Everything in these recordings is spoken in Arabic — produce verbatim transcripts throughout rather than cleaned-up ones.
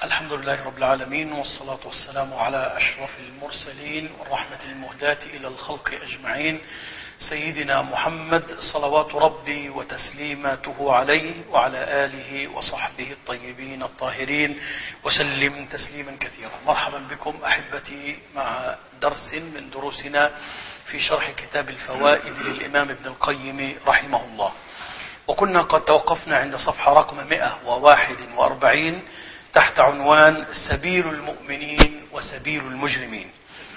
الحمد لله رب العالمين، والصلاة والسلام على أشرف المرسلين والرحمة المهداة إلى الخلق أجمعين، سيدنا محمد صلوات ربي وتسليماته عليه وعلى آله وصحبه الطيبين الطاهرين وسلم تسليما كثيرا. مرحبا بكم أحبتي مع درس من دروسنا في شرح كتاب الفوائد للإمام ابن القيم رحمه الله، وكنا قد توقفنا عند صفحة رقم مئة وواحد وأربعين تحت عنوان سبيل المؤمنين وسبيل المجرمين.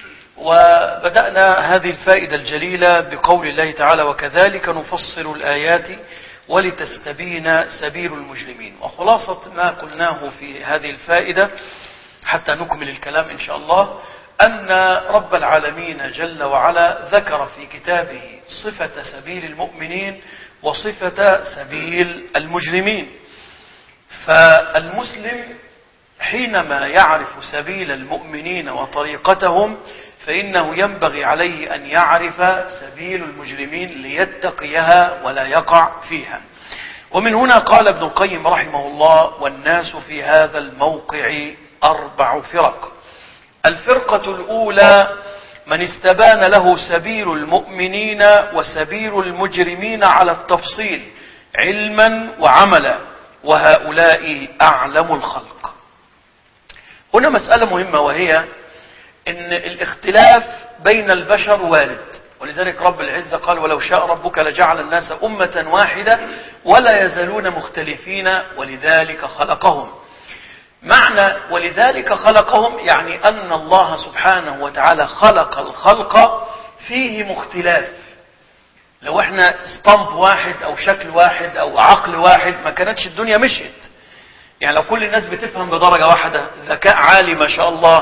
وبدأنا هذه الفائدة الجليلة بقول الله تعالى: وكذلك نفصل الآيات ولتستبين سبيل المجرمين. وخلاصة ما قلناه في هذه الفائدة حتى نكمل الكلام إن شاء الله، أن رب العالمين جل وعلا ذكر في كتابه صفة سبيل المؤمنين وصفة سبيل المجرمين. فالمسلم حينما يعرف سبيل المؤمنين وطريقتهم فإنه ينبغي عليه أن يعرف سبيل المجرمين ليتقيها ولا يقع فيها. ومن هنا قال ابن القيم رحمه الله: والناس في هذا الموقع أربع فرق. الفرقة الأولى من استبان له سبيل المؤمنين وسبيل المجرمين على التفصيل علما وعملا، وهؤلاء أعلم الخلق. هنا مسألة مهمة، وهي إن الاختلاف بين البشر وارد، ولذلك رب العزة قال: ولو شاء ربك لجعل الناس أمة واحدة ولا يزالون مختلفين ولذلك خلقهم. معنى ولذلك خلقهم يعني أن الله سبحانه وتعالى خلق الخلق فيهم اختلاف. لو احنا اسطمب واحد او شكل واحد او عقل واحد ما كانتش الدنيا مشيت. يعني لو كل الناس بتفهم بدرجة واحدة، ذكاء عالي ما شاء الله،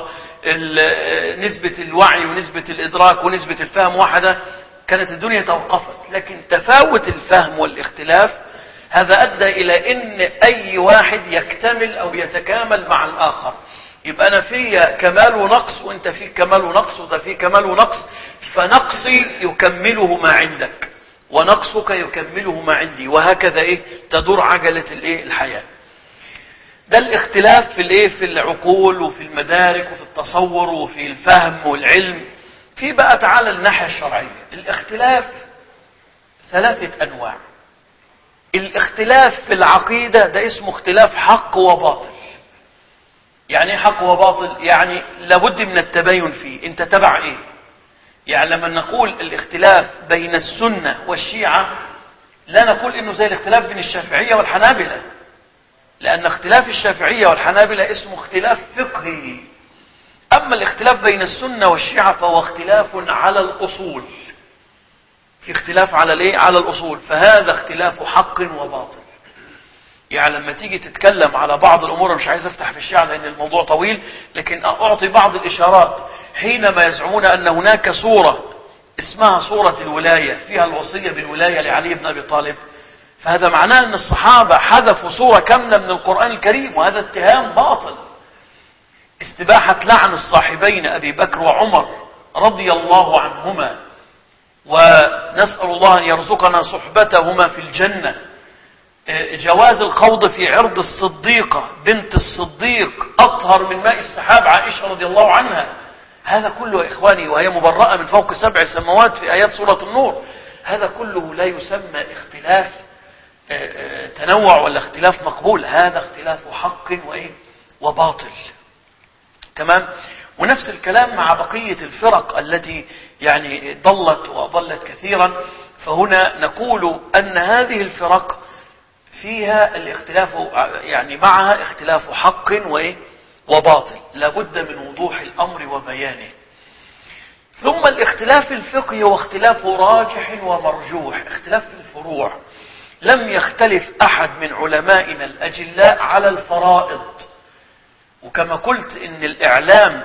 نسبة الوعي ونسبة الإدراك ونسبة الفهم واحدة، كانت الدنيا توقفت. لكن تفاوت الفهم والاختلاف هذا أدى إلى أن أي واحد يكتمل أو يتكامل مع الآخر. يبقى أنا في كمال ونقص، وأنت في كمال ونقص، وده في كمال ونقص، فنقصي يكمله ما عندك ونقصك يكمله ما عندي، وهكذا إيه تدور عجلة الإيه الحياة. ده الاختلاف في الإيه في العقول وفي المدارك وفي التصور وفي الفهم والعلم. في بقى تعالى الناحية الشرعية، الاختلاف ثلاثة أنواع. الاختلاف في العقيدة ده اسمه اختلاف حق وباطل. يعني ايه حق وباطل؟ يعني لابد من التباين فيه، انت تبع ايه؟ يعني لما نقول الاختلاف بين السنة والشيعة لا نقول انه زي الاختلاف بين الشافعية والحنابلة، لان اختلاف الشافعية والحنابلة اسمه اختلاف فقهي. اما الاختلاف بين السنة والشيعة فهو اختلاف على الاصول. في اختلاف على ليه؟ على الاصول. فهذا اختلاف حق وباطل. يعني لما تيجي تتكلم على بعض الأمور، مش عايز أفتح في الشيعة لأن الموضوع طويل، لكن أعطي بعض الإشارات. حينما يزعمون أن هناك صورة اسمها صورة الولاية فيها الوصية بالولاية لعلي بن أبي طالب، فهذا معناه أن الصحابة حذفوا صورة كاملة من القرآن الكريم، وهذا اتهام باطل. استباحة لعن الصاحبين أبي بكر وعمر رضي الله عنهما، ونسأل الله أن يرزقنا صحبتهما في الجنة. جواز الخوض في عرض الصديقة بنت الصديق أطهر من ماء السحاب عائشة رضي الله عنها. هذا كله يا إخواني، وهي مبرأة من فوق سبع سماوات في آيات سورة النور. هذا كله لا يسمى اختلاف تنوع ولا اختلاف مقبول، هذا اختلاف حق وإيه وباطل. تمام. ونفس الكلام مع بقية الفرق التي يعني ضلت وأضلت كثيرا. فهنا نقول أن هذه الفرق فيها الاختلاف، يعني معها اختلاف حق وإيه وباطل، لابد من وضوح الأمر وبيانه. ثم الاختلاف الفقهي هو اختلاف راجح ومرجوح، اختلاف في الفروع. لم يختلف أحد من علمائنا الأجلاء على الفرائض. وكما قلت إن الإعلام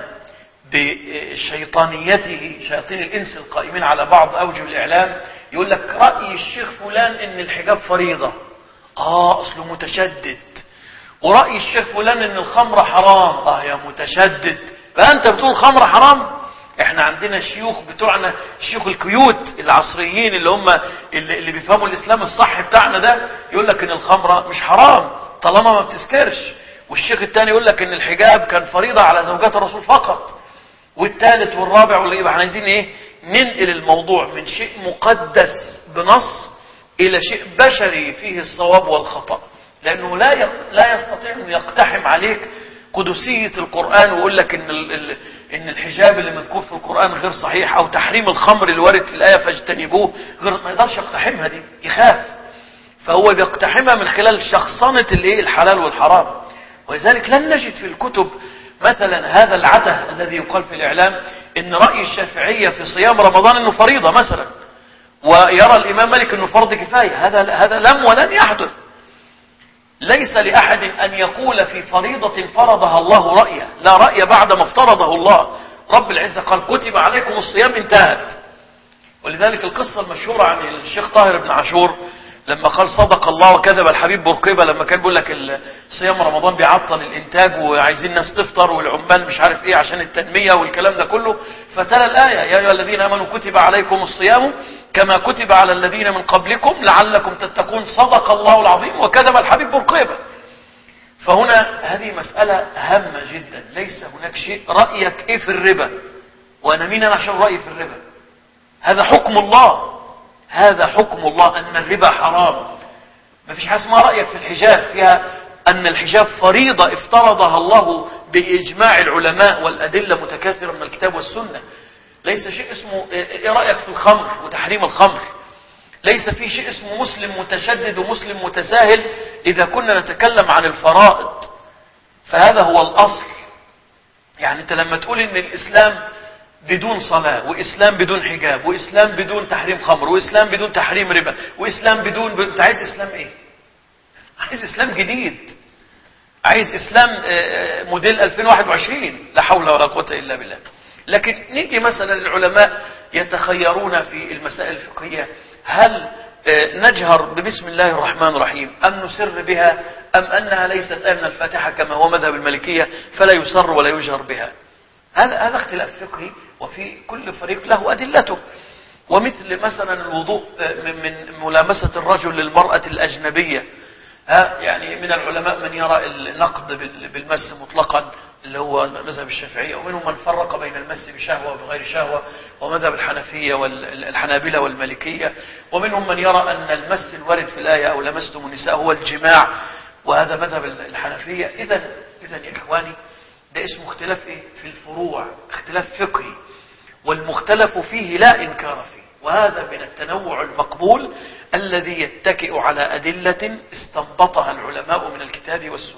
بشيطانيته، شياطين الإنس القائمين على بعض أوجه الإعلام، يقول لك رأي الشيخ فلان إن الحجاب فريضة، آه أصله متشدد. ورأي الشيخ فلان إن الخمر حرام، آه يا متشدد، فأنت بتقول الخمر حرام؟ احنا عندنا شيوخ بتوعنا، شيوخ الكيوت العصريين اللي هم اللي, اللي بيفهموا الإسلام الصح بتاعنا ده، يقول لك إن الخمرة مش حرام طالما ما بتسكرش. والشيخ الثاني يقول لك ان الحجاب كان فريضة على زوجات الرسول فقط، والثالث والرابع واللي يبقى احنا عايزين ايه؟ ننقل الموضوع من شيء مقدس بنص الى شيء بشري فيه الصواب والخطأ، لانه لا لا يستطيع ان يقتحم عليك قدسية القرآن ويقول لك ان ان الحجاب اللي مذكور في القرآن غير صحيح، او تحريم الخمر اللي وارد في الآية فاجتنبوه غير، ما يقدرش يقتحمها دي، يخاف. فهو بيقتحمها من خلال شخصنة الايه الحلال والحرام. ولذلك لن نجد في الكتب مثلا هذا العته الذي يقال في الإعلام ان رأي الشافعية في صيام رمضان انه فريضة مثلا، ويرى الإمام مالك انه فرض كفاية. هذا هذا لم ولن يحدث. ليس لأحد أن يقول في فريضة فرضها الله رأيه، لا رأي بعد ما افترضه الله. رب العزة قال كتب عليكم الصيام، انتهت. ولذلك القصة المشهورة عن الشيخ طاهر بن عاشور لما قال صدق الله وكذب الحبيب بورقيبة، لما كان بيقول لك صيام رمضان بيعطل الانتاج وعايزين الناس تفطر والعمال مش عارف ايه عشان التنمية والكلام ده كله، فتلا الآية يا أيها الذين آمنوا كتب عليكم الصيام كما كتب على الذين من قبلكم لعلكم تتقون صدق الله العظيم وكذب الحبيب بورقيبة. فهنا هذه مسألة هامة جدا. ليس هناك شيء رأيك ايه في الربا، وانا مين انا عشان رأيي في الربا؟ هذا حكم الله، هذا حكم الله ان الربا حرام. ما فيش حاجة اسمها رأيك في الحجاب، فيها ان الحجاب فريضة افترضها الله بإجماع العلماء والأدلة متكاثرة من الكتاب والسنة. ليس شيء اسمه ايه رأيك في الخمر وتحريم الخمر. ليس في شيء اسمه مسلم متشدد ومسلم متساهل إذا كنا نتكلم عن الفرائض، فهذا هو الأصل. يعني أنت لما تقول إن الإسلام بدون صلاة، وإسلام بدون حجاب، وإسلام بدون تحريم خمر، وإسلام بدون تحريم ربا، وإسلام بدون ب... أنت عايز إسلام إيه؟ عايز إسلام جديد، عايز إسلام موديل ألفين وواحد وعشرين، لا حول ولا قوة إلا بالله. لكن نيجي مثلا العلماء يتخيرون في المسائل الفقهية، هل نجهر ببسم الله الرحمن الرحيم أم نسر بها أم أنها ليست آية من الفاتحة كما هو مذهب المالكية فلا يسر ولا يجهر بها؟ هذا هذا اختلاف فقهي، وفي كل فريق له أدلته. ومثل مثلا الوضوء من ملامسة الرجل للمرأة الأجنبية، ها يعني من العلماء من يرى النقد بالمس مطلقا اللي هو مذهب الشافعية، ومنهم من فرق بين المس بشهوة وبغير شهوة ومذهب الحنفية والحنابلة والمالكية، ومنهم من يرى أن المس الوارد في الآية أو لمستم النساء هو الجماع، وهذا مذهب الحنفية. إذا إذا يا إخواني ده اسمه اختلاف إيه؟ في الفروع، اختلاف فقهي، والمختلف فيه لا إنكار فيه، وهذا من التنوع المقبول الذي يتكئ على أدلة استنبطها العلماء من الكتاب والسنة.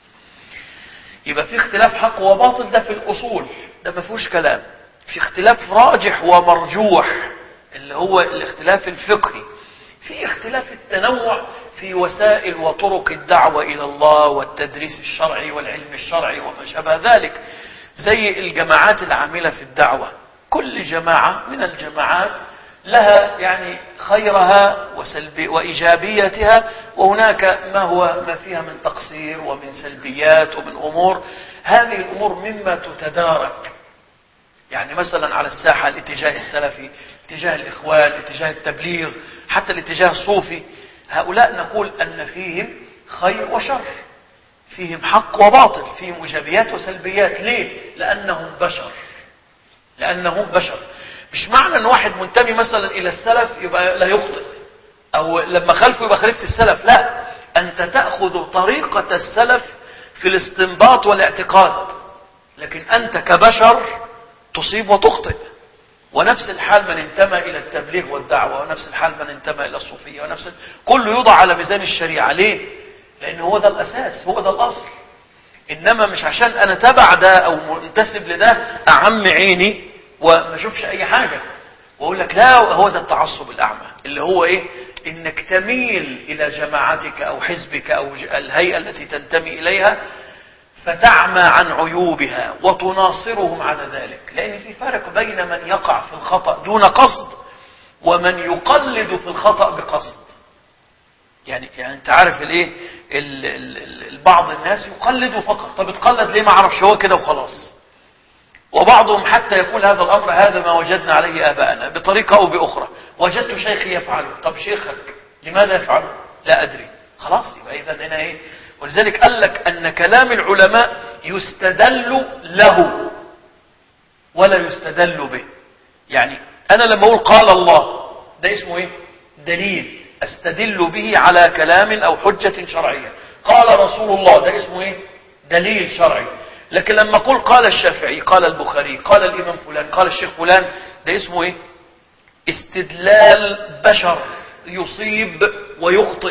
يبقى في اختلاف حق وباطل، ده في الأصول، ده ما فيهوش كلام. في اختلاف راجح ومرجوح اللي هو الاختلاف الفقهي. في اختلاف التنوع في وسائل وطرق الدعوة إلى الله والتدريس الشرعي والعلم الشرعي وما شابه ذلك، زي الجماعات العاملة في الدعوة. كل جماعة من الجماعات لها يعني خيرها وسلبي وإيجابيتها، وهناك ما هو ما فيها من تقصير ومن سلبيات ومن أمور. هذه الأمور مما تتدارك، يعني مثلا على الساحة الاتجاه السلفي، اتجاه الإخوان، اتجاه التبليغ، حتى الاتجاه الصوفي، هؤلاء نقول أن فيهم خير وشر، فيهم حق وباطل، فيهم إيجابيات وسلبيات. ليه؟ لأنهم بشر، لأنهم بشر. مش معنى أن واحد منتمي مثلا إلى السلف يبقى لا يخطئ، أو لما خلفه يبقى خلفت السلف. لا، أنت تأخذ طريقة السلف في الاستنباط والاعتقاد، لكن أنت كبشر تصيب وتخطئ. ونفس الحال من انتمى إلى التبليغ والدعوة، ونفس الحال من انتمى إلى الصوفية، ونفس كله يوضع على ميزان الشريعة. ليه؟ لأن هو ده الأساس، هو ده الأصل. إنما مش عشان أنا تبع ده أو منتسب لده أعم عيني وما اشوفش أي حاجة وأقول لك لا، هو ده التعصب الأعمى اللي هو إيه؟ إنك تميل إلى جماعتك أو حزبك أو الهيئة التي تنتمي إليها فتعمى عن عيوبها وتناصرهم على ذلك. لأن في فرق بين من يقع في الخطأ دون قصد ومن يقلد في الخطأ بقصد. يعني يعني انت عارف الايه، بعض الناس يقلد فقط. طب اتقلد ليه؟ ما اعرفش، هو كده وخلاص. وبعضهم حتى يقول هذا الامر هذا ما وجدنا عليه اباءنا بطريقه او باخرى، وجدت شيخي يفعله. طب شيخك لماذا يفعله؟ لا ادري. خلاص، يبقى اذا هنا ايه؟ ولذلك قال لك أن كلام العلماء يستدل له ولا يستدل به. يعني أنا لما أقول قال الله ده اسمه إيه؟ دليل أستدل به على كلام أو حجة شرعية. قال رسول الله ده اسمه إيه؟ دليل شرعي. لكن لما أقول قال الشافعي، قال البخاري، قال الإمام فلان، قال الشيخ فلان، ده اسمه إيه؟ استدلال بشر يصيب ويخطئ.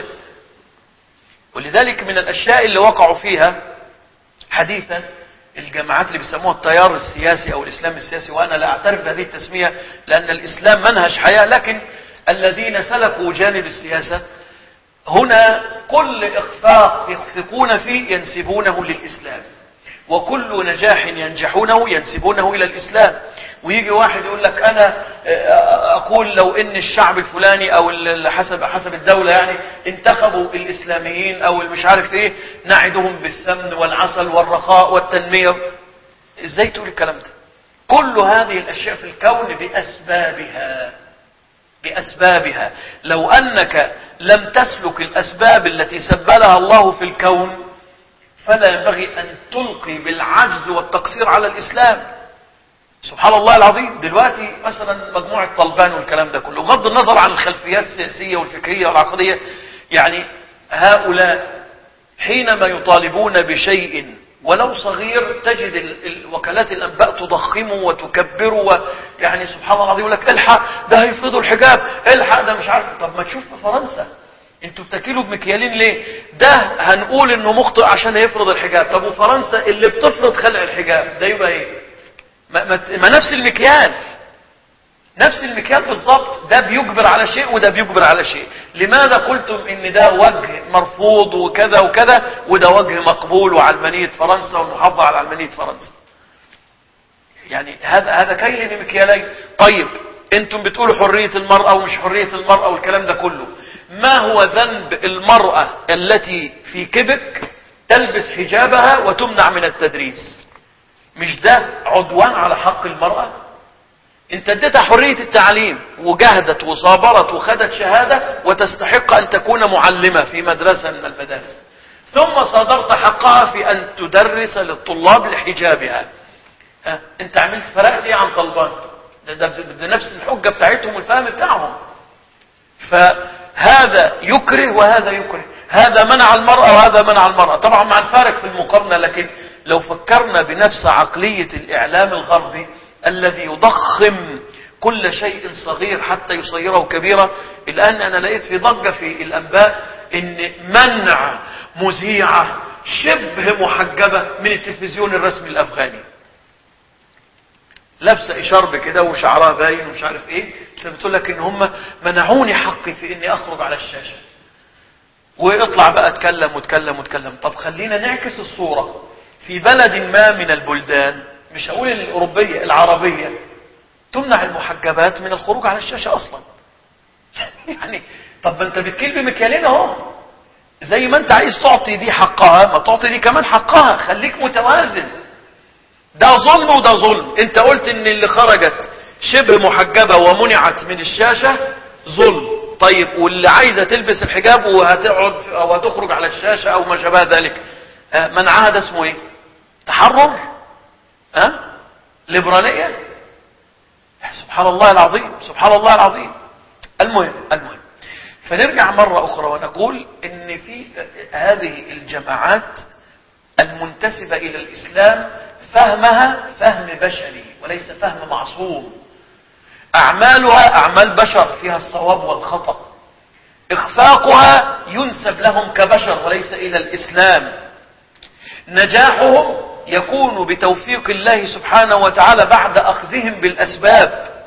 ولذلك من الأشياء اللي وقعوا فيها حديثا الجماعات اللي بيسموها التيار السياسي أو الإسلام السياسي، وأنا لا أعترف بهذه التسمية لأن الإسلام منهج حياة، لكن الذين سلكوا جانب السياسة هنا كل إخفاق يخفقون فيه ينسبونه للإسلام، وكل نجاح ينجحونه ينسبونه إلى الإسلام. ويجي واحد يقول لك أنا أقول لو إن الشعب الفلاني أو حسب حسب الدولة يعني انتخبوا الإسلاميين أو مش عارف إيه نعدهم بالسمن والعسل والرخاء والتنمية. إزاي تقول الكلام ده؟ كل هذه الأشياء في الكون بأسبابها بأسبابها. لو أنك لم تسلك الأسباب التي سبلها الله في الكون فلا ينبغي أن تلقي بالعجز والتقصير على الإسلام. سبحان الله العظيم. دلوقتي مثلا مجموعة طلبان والكلام ده كله، بغض النظر عن الخلفيات السياسية والفكرية والعقدية، يعني هؤلاء حينما يطالبون بشيء ولو صغير تجد وكالات الأنباء تضخمه وتكبره، يعني سبحان الله العظيم يقول لك الحق ده هيفرضوا الحجاب، الحق ده مش عارف. طب ما تشوف في فرنسا، انتوا بتاكلوا بمكيالين ليه؟ ده هنقول انه مخطئ عشان يفرض الحجاب، طب وفرنسا اللي بتفرض خلع الحجاب ده يبقى ايه؟ ما, ما, ما نفس المكيال، نفس المكيال بالضبط، ده بيجبر على شيء وده بيجبر على شيء. لماذا قلتم ان ده وجه مرفوض وكذا وكذا وده وجه مقبول وعلمانية فرنسا والمحافظة على علمانية فرنسا؟ يعني هذا هذا كيل لمكيالين. طيب انتم بتقولوا حرية المرأة ومش حرية المرأة والكلام ده كله، ما هو ذنب المرأة التي في كيبك تلبس حجابها وتمنع من التدريس؟ مش ده عدوان على حق المرأة؟ انت اديتها حرية التعليم وجهدت وصابرت وخدت شهادة وتستحق ان تكون معلمة في مدرسة من المدارس، ثم صادرت حقها في ان تدرس للطلاب لحجابها. ها انت عملت فرقت ايه عن طلبان؟ ده, ده, ده نفس الحجة بتاعتهم والفهم بتاعهم. فهذا يكره وهذا يكره، هذا منع المرأة وهذا منع المرأة، طبعا مع الفارق في المقارنة. لكن لو فكرنا بنفس عقلية الإعلام الغربي الذي يضخم كل شيء صغير حتى يصيره كبيرا. الآن أنا لقيت في ضجة في الأنباء إن منع مذيعة شبه محجبة من التلفزيون الرسمي الأفغاني، لابسه إشارب كده وشعرها باين ومش عارف ايه، فبتقول لك ان هم منعوني حقي في اني اخرج على الشاشة. واطلع بقى اتكلم واتكلم واتكلم. طب خلينا نعكس الصورة في بلد ما من البلدان، مش هقول الأوروبية، العربية، تمنع المحجبات من الخروج على الشاشة أصلا. يعني طب ما انت بتكيل بمكيالين اهو، زي ما انت عايز تعطي دي حقها ما تعطي دي كمان حقها، خليك متوازن. ده ظلم وده ظلم. انت قلت ان اللي خرجت شبه محجبة ومنعت من الشاشة ظلم، طيب واللي عايزة تلبس الحجاب وهتقعد او هتخرج على الشاشة او ما شابه ذلك منعها، ده اسمه ايه؟ تحرر؟ ها؟ أه؟ ليبرالية؟ سبحان الله العظيم، سبحان الله العظيم. المهم المهم فنرجع مرة أخرى ونقول إن في هذه الجماعات المنتسبة إلى الإسلام فهمها فهم بشري وليس فهم معصوم. أعمالها أعمال بشر فيها الصواب والخطأ، إخفاقها ينسب لهم كبشر وليس إلى الإسلام. نجاحهم يكون بتوفيق الله سبحانه وتعالى بعد أخذهم بالأسباب.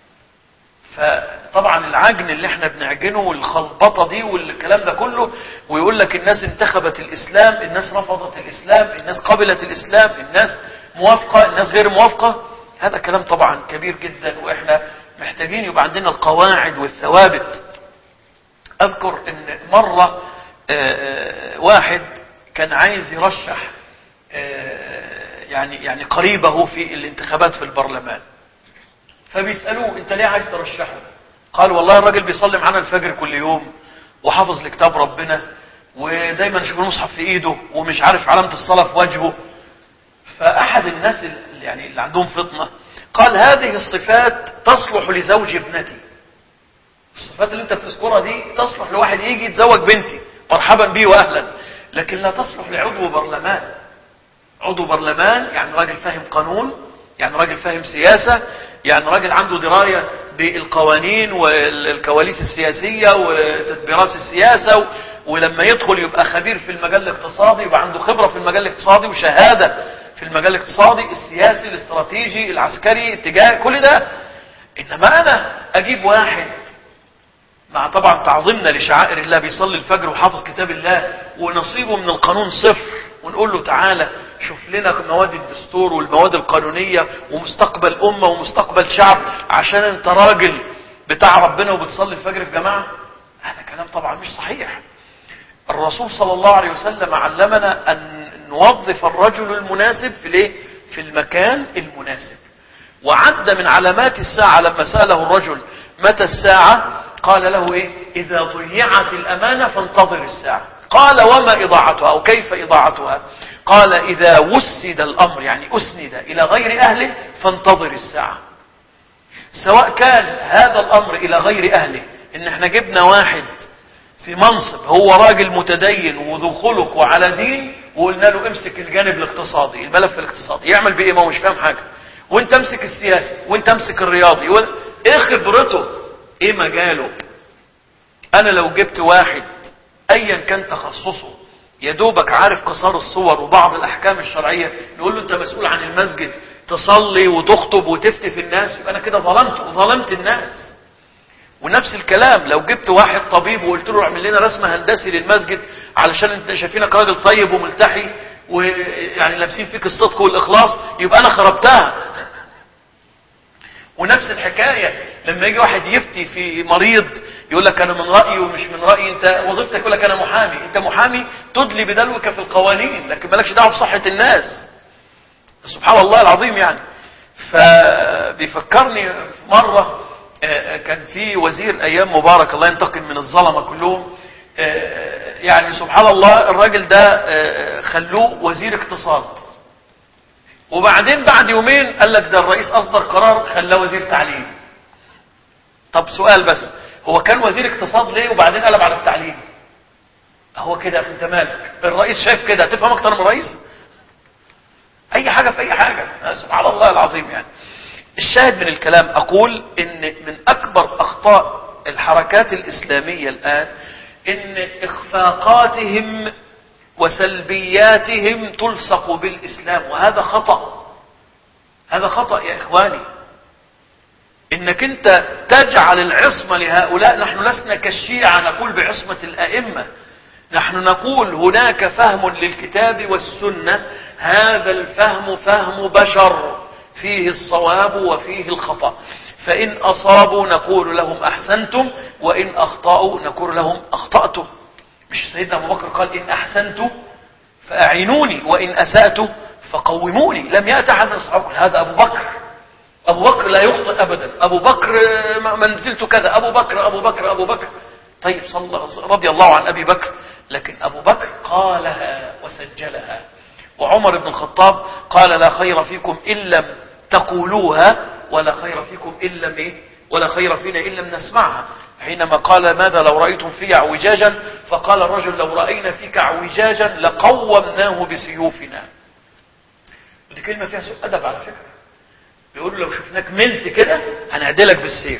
فطبعا العجن اللي احنا بنعجنه والخلبطة دي والكلام ده كله، ويقول لك الناس انتخبت الإسلام، الناس رفضت الإسلام، الناس قبلت الإسلام، الناس موافقة، الناس غير موافقة، هذا كلام طبعا كبير جدا، وإحنا محتاجين يبقى عندنا القواعد والثوابت. أذكر ان مرة واحد كان عايز يرشح يعني يعني قريبه في الانتخابات في البرلمان، فبيسألوه انت ليه عايز ترشحه؟ قال والله الراجل بيصلي معانا الفجر كل يوم وحافظ لكتاب ربنا ودايما يشوف المصحف في ايده ومش عارف علامة الصلاة في وجهه. فأحد الناس اللي يعني اللي عندهم فطنة قال هذه الصفات تصلح لزوج ابنتي. الصفات اللي انت بتذكرها دي تصلح لواحد يجي يتزوج بنتي، مرحبا بيه واهلا، لكن لا تصلح لعضو برلمان. عضو برلمان يعني راجل فاهم قانون، يعني راجل فاهم سياسة، يعني راجل عنده دراية بالقوانين والكواليس السياسية وتدبيرات السياسة، ولما يدخل يبقى خبير في المجال الاقتصادي، يبقى عنده خبرة في المجال الاقتصادي وشهادة في المجال الاقتصادي السياسي الاستراتيجي العسكري اتجاه كل ده. انما انا اجيب واحد مع طبعا تعظيمنا لشعائر الله بيصلي الفجر وحافظ كتاب الله ونصيبه من القانون صفر، ونقول له تعالى شوف لنا مواد الدستور والمواد القانونية ومستقبل أمة ومستقبل شعب عشان انت راجل بتاع ربنا وبتصلي الفجر في جماعة، هذا كلام طبعا مش صحيح. الرسول صلى الله عليه وسلم علمنا أن نوظف الرجل المناسب في الايه؟ في المكان المناسب. وعد من علامات الساعة لما سأله الرجل متى الساعة قال له ايه؟ إذا ضيعت الأمانة فانتظر الساعة. قال وما إضاعتها أو كيف إضاعتها؟ قال إذا وسد الأمر يعني أسند إلى غير أهله فانتظر الساعة. سواء كان هذا الأمر إلى غير أهله إن احنا جبنا واحد في منصب هو راجل متدين وذو خلق وعلى دين وقلنا له امسك الجانب الاقتصادي الملف الاقتصادي، يعمل بإيه؟ ما هو مش فاهم حاجة. وانت امسك السياسي وانت امسك الرياضي و... ايه خبرته؟ ايه مجاله؟ انا لو جبت واحد ايا كان تخصصه يا دوبك عارف قصار الصور وبعض الاحكام الشرعية، نقول له انت مسؤول عن المسجد تصلي وتخطب وتفتي في الناس، يبقى انا كده ظلمت وظلمت الناس. ونفس الكلام لو جبت واحد طبيب وقلت له اعمل لنا رسم هندسي للمسجد علشان انت شايفينك راجل طيب وملتحي ويعني لابسين فيك الصدق والاخلاص، يبقى انا خربتها. ونفس الحكاية لما يجي واحد يفتي في مريض يقول لك انا من رأيي ومش من رأيي، انت وظيفتك يقول لك انا محامي، انت محامي تدلي بدلوك في القوانين لكن مالكش دعوه بصحة الناس. سبحان الله العظيم. يعني فبيفكرني مرة كان في وزير ايام مبارك الله ينتقم من الظلمة كلهم، يعني سبحان الله الراجل ده خلوه وزير اقتصاد، وبعدين بعد يومين قال لك ده الرئيس اصدر قرار خلاه وزير تعليم. طب سؤال بس، هو كان وزير اقتصاد ليه وبعدين قلب على التعليم؟ هو كده يا اخي انت مالك؟ الرئيس شايف كده هتفهم اكتر من الرئيس؟ اي حاجة في اي حاجة. سبحان الله العظيم. يعني الشاهد من الكلام اقول ان من اكبر اخطاء الحركات الاسلامية الان ان اخفاقاتهم وسلبياتهم تلصق بالاسلام، وهذا خطأ. هذا خطأ يا اخواني، انك انت تجعل العصمة لهؤلاء. نحن لسنا كالشيعة نقول بعصمة الائمة، نحن نقول هناك فهم للكتاب والسنة، هذا الفهم فهم بشر فيه الصواب وفيه الخطأ، فإن أصابوا نقول لهم أحسنتم وإن أخطأوا نقول لهم أخطأتم. مش سيدنا أبو بكر قال إن أحسنت فأعينوني وإن أسأت فقوموني؟ لم يأتي أحد من الصحابة هذا أبو بكر، أبو بكر لا يخطئ أبدا، أبو بكر منزلته كذا، أبو بكر أبو بكر أبو بكر. طيب صلى رضي الله عن أبي بكر، لكن أبو بكر قالها وسجلها. وعمر بن الخطاب قال لا خير فيكم إن لم تقولوها ولا خير فيكم إن لم إيه؟ ولا خير فينا إن لم نسمعها. حينما قال ماذا لو رأيتم في اعوجاجا؟ فقال الرجل لو رأينا فيك اعوجاجا لقومناه بسيوفنا. ودي كلمة فيها سوء أدب على فكرة. بيقولوا لو شفناك ملت كده هنعدلك بالسيف.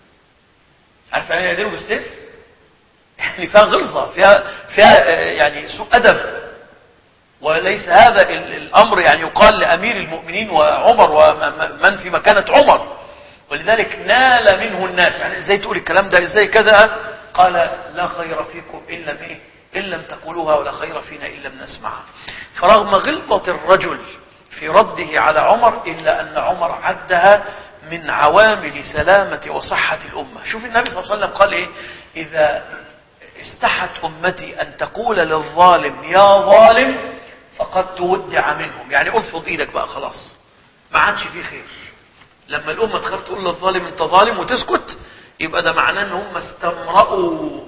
عارف يعني يعدله بالسيف؟ يعني فيها غلظة، فيها فيها يعني سوء أدب. وليس هذا الأمر يعني يقال لأمير المؤمنين وعمر ومن في مكانة عمر. ولذلك نال منه الناس، يعني ازاي تقول الكلام ده، ازاي كذا؟ قال لا خير فيكم إن لم إيه؟ إن لم تقولوها ولا خير فينا إن لم نسمعها. فرغم غلظة الرجل في رده على عمر إلا أن عمر عدها من عوامل سلامة وصحة الأمة. شوف النبي صلى الله عليه وسلم قال إيه؟ إذا استحت أمتي أن تقول للظالم يا ظالم فقد تودع منهم، يعني ألفظ إيدك بقى خلاص ما عادش فيه خير. لما الأمة تخاف تقول للظالم أنت ظالم وتسكت، يبقى ده معناه أن هم استمرأوا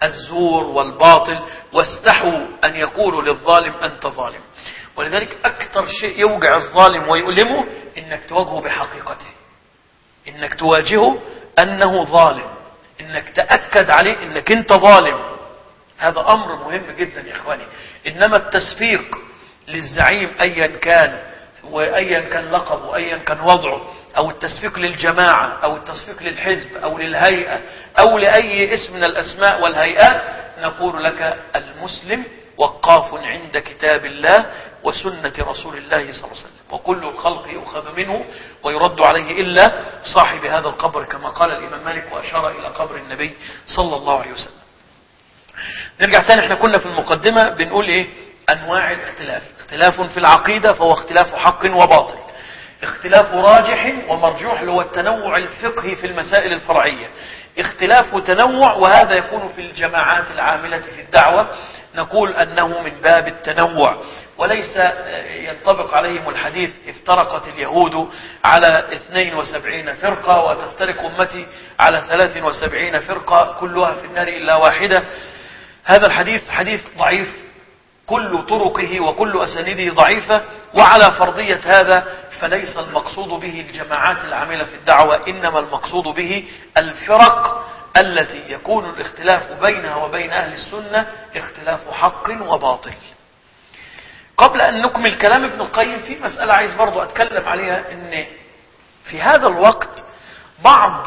الزور والباطل، واستحوا أن يقولوا للظالم أنت ظالم. ولذلك أكثر شيء يوجع الظالم ويؤلمه إنك تواجهه بحقيقته، إنك تواجهه أنه ظالم، إنك تأكد عليه إنك أنت ظالم. هذا أمر مهم جدا يا إخواني. إنما التسفيق للزعيم أيا كان وأيا كان لقبه وأيا كان وضعه، أو التسفيق للجماعة أو التسفيق للحزب أو للهيئة أو لأي اسم من الأسماء والهيئات، نقول لك المسلم وقاف عند كتاب الله وسنة رسول الله صلى الله عليه وسلم، وكل الخلق يؤخذ منه ويرد عليه إلا صاحب هذا القبر، كما قال الإمام مالك وأشار إلى قبر النبي صلى الله عليه وسلم. نرجع تاني، احنا كنا في المقدمة بنقول ايه؟ أنواع الاختلاف. اختلاف في العقيدة فهو اختلاف حق وباطل، اختلاف راجح ومرجوح اللي هو التنوع الفقهي في المسائل الفرعية، اختلاف تنوع وهذا يكون في الجماعات العاملة في الدعوة، نقول أنه من باب التنوع وليس ينطبق عليهم الحديث افترقت اليهود على اثنين وسبعين فرقة وتفترق أمتي على ثلاث وسبعين فرقة كلها في النار إلا واحدة. هذا الحديث حديث ضعيف كل طرقه وكل أسانيده ضعيفة، وعلى فرضية هذا فليس المقصود به الجماعات العاملة في الدعوة، إنما المقصود به الفرق التي يكون الاختلاف بينها وبين أهل السنة اختلاف حق وباطل. قبل أن نكمل كلام ابن القيم في مسألة عايز برضو أتكلم عليها، إن في هذا الوقت بعض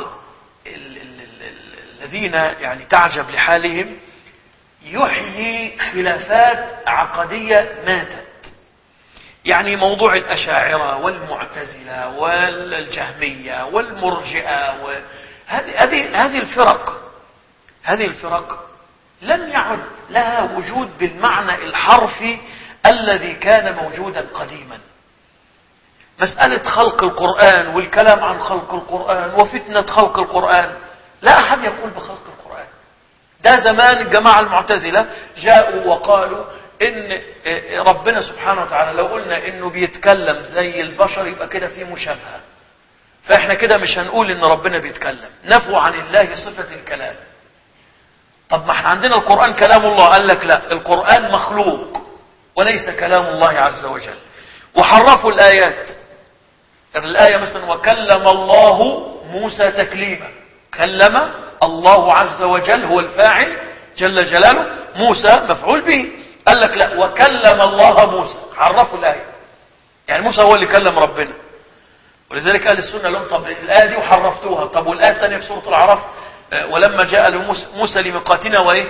الذين يعني تعجب لحالهم يحيي خلافات عقدية ماتت، يعني موضوع الأشاعرة والمعتزلة والجهمية والمرجئة، وهذه هذه هذه الفرق هذه الفرق لم يعد لها وجود بالمعنى الحرفي الذي كان موجودا قديما. مسألة خلق القرآن والكلام عن خلق القرآن وفتنة خلق القرآن، لا أحد يقول بخلق القرآن. ده زمان الجماعة المعتزلة جاءوا وقالوا إن ربنا سبحانه وتعالى لو قلنا إنه بيتكلم زي البشر يبقى كده فيه مشابهة، فإحنا كده مش هنقول إن ربنا بيتكلم، نفوا عن الله صفة الكلام. طب ما احنا عندنا القرآن كلام الله، قال لك لا، القرآن مخلوق وليس كلام الله عز وجل، وحرفوا الآيات. الآية مثلا وكلم الله موسى تكليما، كلم الله عز وجل هو الفاعل جل جلاله، موسى مفعول به، قال لك لا وكلم الله موسى، حرفوا الآية، يعني موسى هو اللي كلم ربنا. ولذلك أهل السنة لهم طب الآية دي وحرفتوها، طب والآية الثانية في سورة الأعراف ولما جاء موسى لميقاتنا وإيه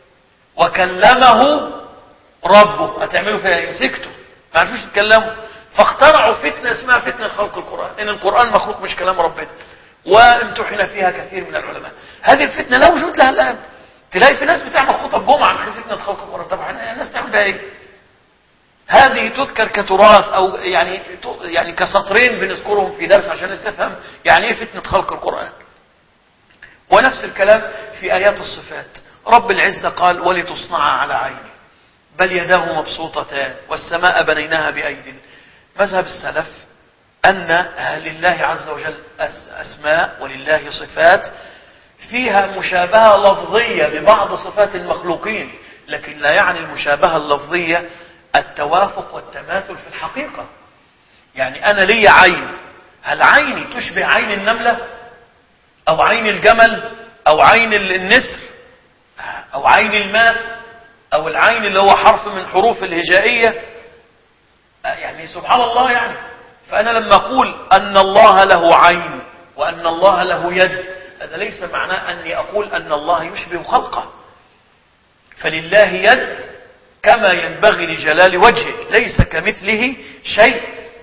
وكلمه ربه، هتعملوا فيها ايه؟ سكتوا ما عرفوش يتكلموا، فاخترعوا فتنة اسمها فتنة خلق القرآن، ان القرآن مخلوق مش كلام ربنا، وامتحن فيها كثير من العلماء. هذه الفتنة لا وجود لها الآن. تلاقي في ناس بتعمل خطب جمعة عن فتنة خلق القرآن، طبعا الناس تعمل بها ايه؟ هذه تذكر كتراث او يعني يعني كسطرين بنذكرهم في درس عشان نستفهم يعني ايه فتنة خلق القرآن. ونفس الكلام في آيات الصفات، رب العزة قال ولتصنع على عيني بل يداه مبسوطتان والسماء بنيناها بأيد. مذهب السلف أن لله عز وجل أسماء ولله صفات فيها مشابهة لفظية ببعض صفات المخلوقين، لكن لا يعني المشابهة اللفظية التوافق والتماثل في الحقيقة. يعني أنا لي عين، هل عيني تشبه عين النملة أو عين الجمل أو عين النسر أو عين الماء أو العين اللي هو حرف من حروف الهجائية؟ يعني سبحان الله. يعني فأنا لما أقول أن الله له عين وأن الله له يد، هذا ليس معناه أني أقول أن الله يشبه خلقه، فلله يد كما ينبغي لجلال وجهه، ليس كمثله شيء،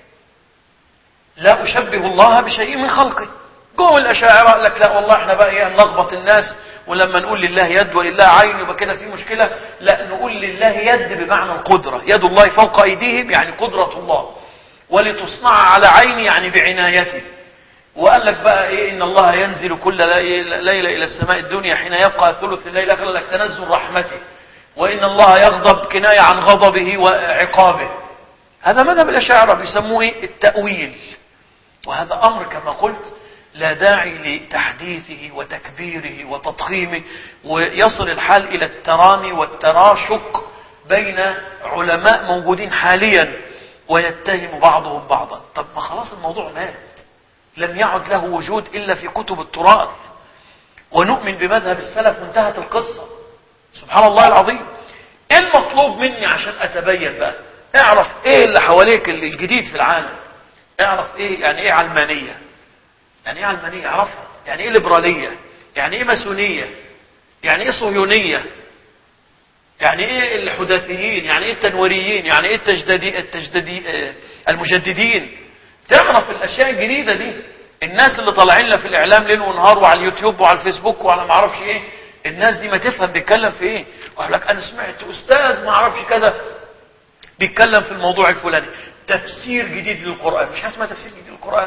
لا أشبه الله بشيء من خلقه. قوم الأشاعرة قال لك لا والله احنا بقى ايه نلخبط الناس، ولما نقول لله يد ولله عين يبقى كده في مشكلة. لا، نقول لله يد بمعنى القدرة، يد الله فوق أيديهم يعني قدرة الله، ولتصنع على عيني يعني بعنايته. وقال لك بقى ايه ان الله ينزل كل ليلة الى السماء الدنيا حين يبقى ثلث الليل، قال لك تنزل رحمته، وان الله يغضب كناية عن غضبه وعقابه. هذا مذهب الأشاعرة بيسموه التأويل، وهذا أمر كما قلت لا داعي لتحديثه وتكبيره وتضخيمه ويصل الحال إلى الترامي والتراشق بين علماء موجودين حاليا ويتهم بعضهم بعضا. طب ما خلاص الموضوع مات، لم يعد له وجود إلا في كتب التراث، ونؤمن بمذهب السلف وانتهت القصة. سبحان الله العظيم. ايه المطلوب مني عشان اتبين بقى؟ اعرف ايه اللي حواليك الجديد في العالم، اعرف ايه يعني ايه علمانية، يعني ايه علمانية اعرفها، يعني ايه ليبرالية، يعني ايه ماسونية، يعني ايه صهيونية، يعني ايه الحداثيين، يعني ايه التنويريين، يعني ايه التجددي التجددي المجددين. تعرف الاشياء الجديدة دي. الناس اللي طالعين لها في الاعلام ليل ونهار وعلى اليوتيوب وعلى الفيسبوك وعلى ما اعرفش ايه، الناس دي ما تفهم بيتكلم في ايه. ويقول لك انا سمعت استاذ ما اعرفش كذا بيتكلم في الموضوع الفلاني، تفسير جديد للقرآن. مش اسمها تفسير جديد للقرآن.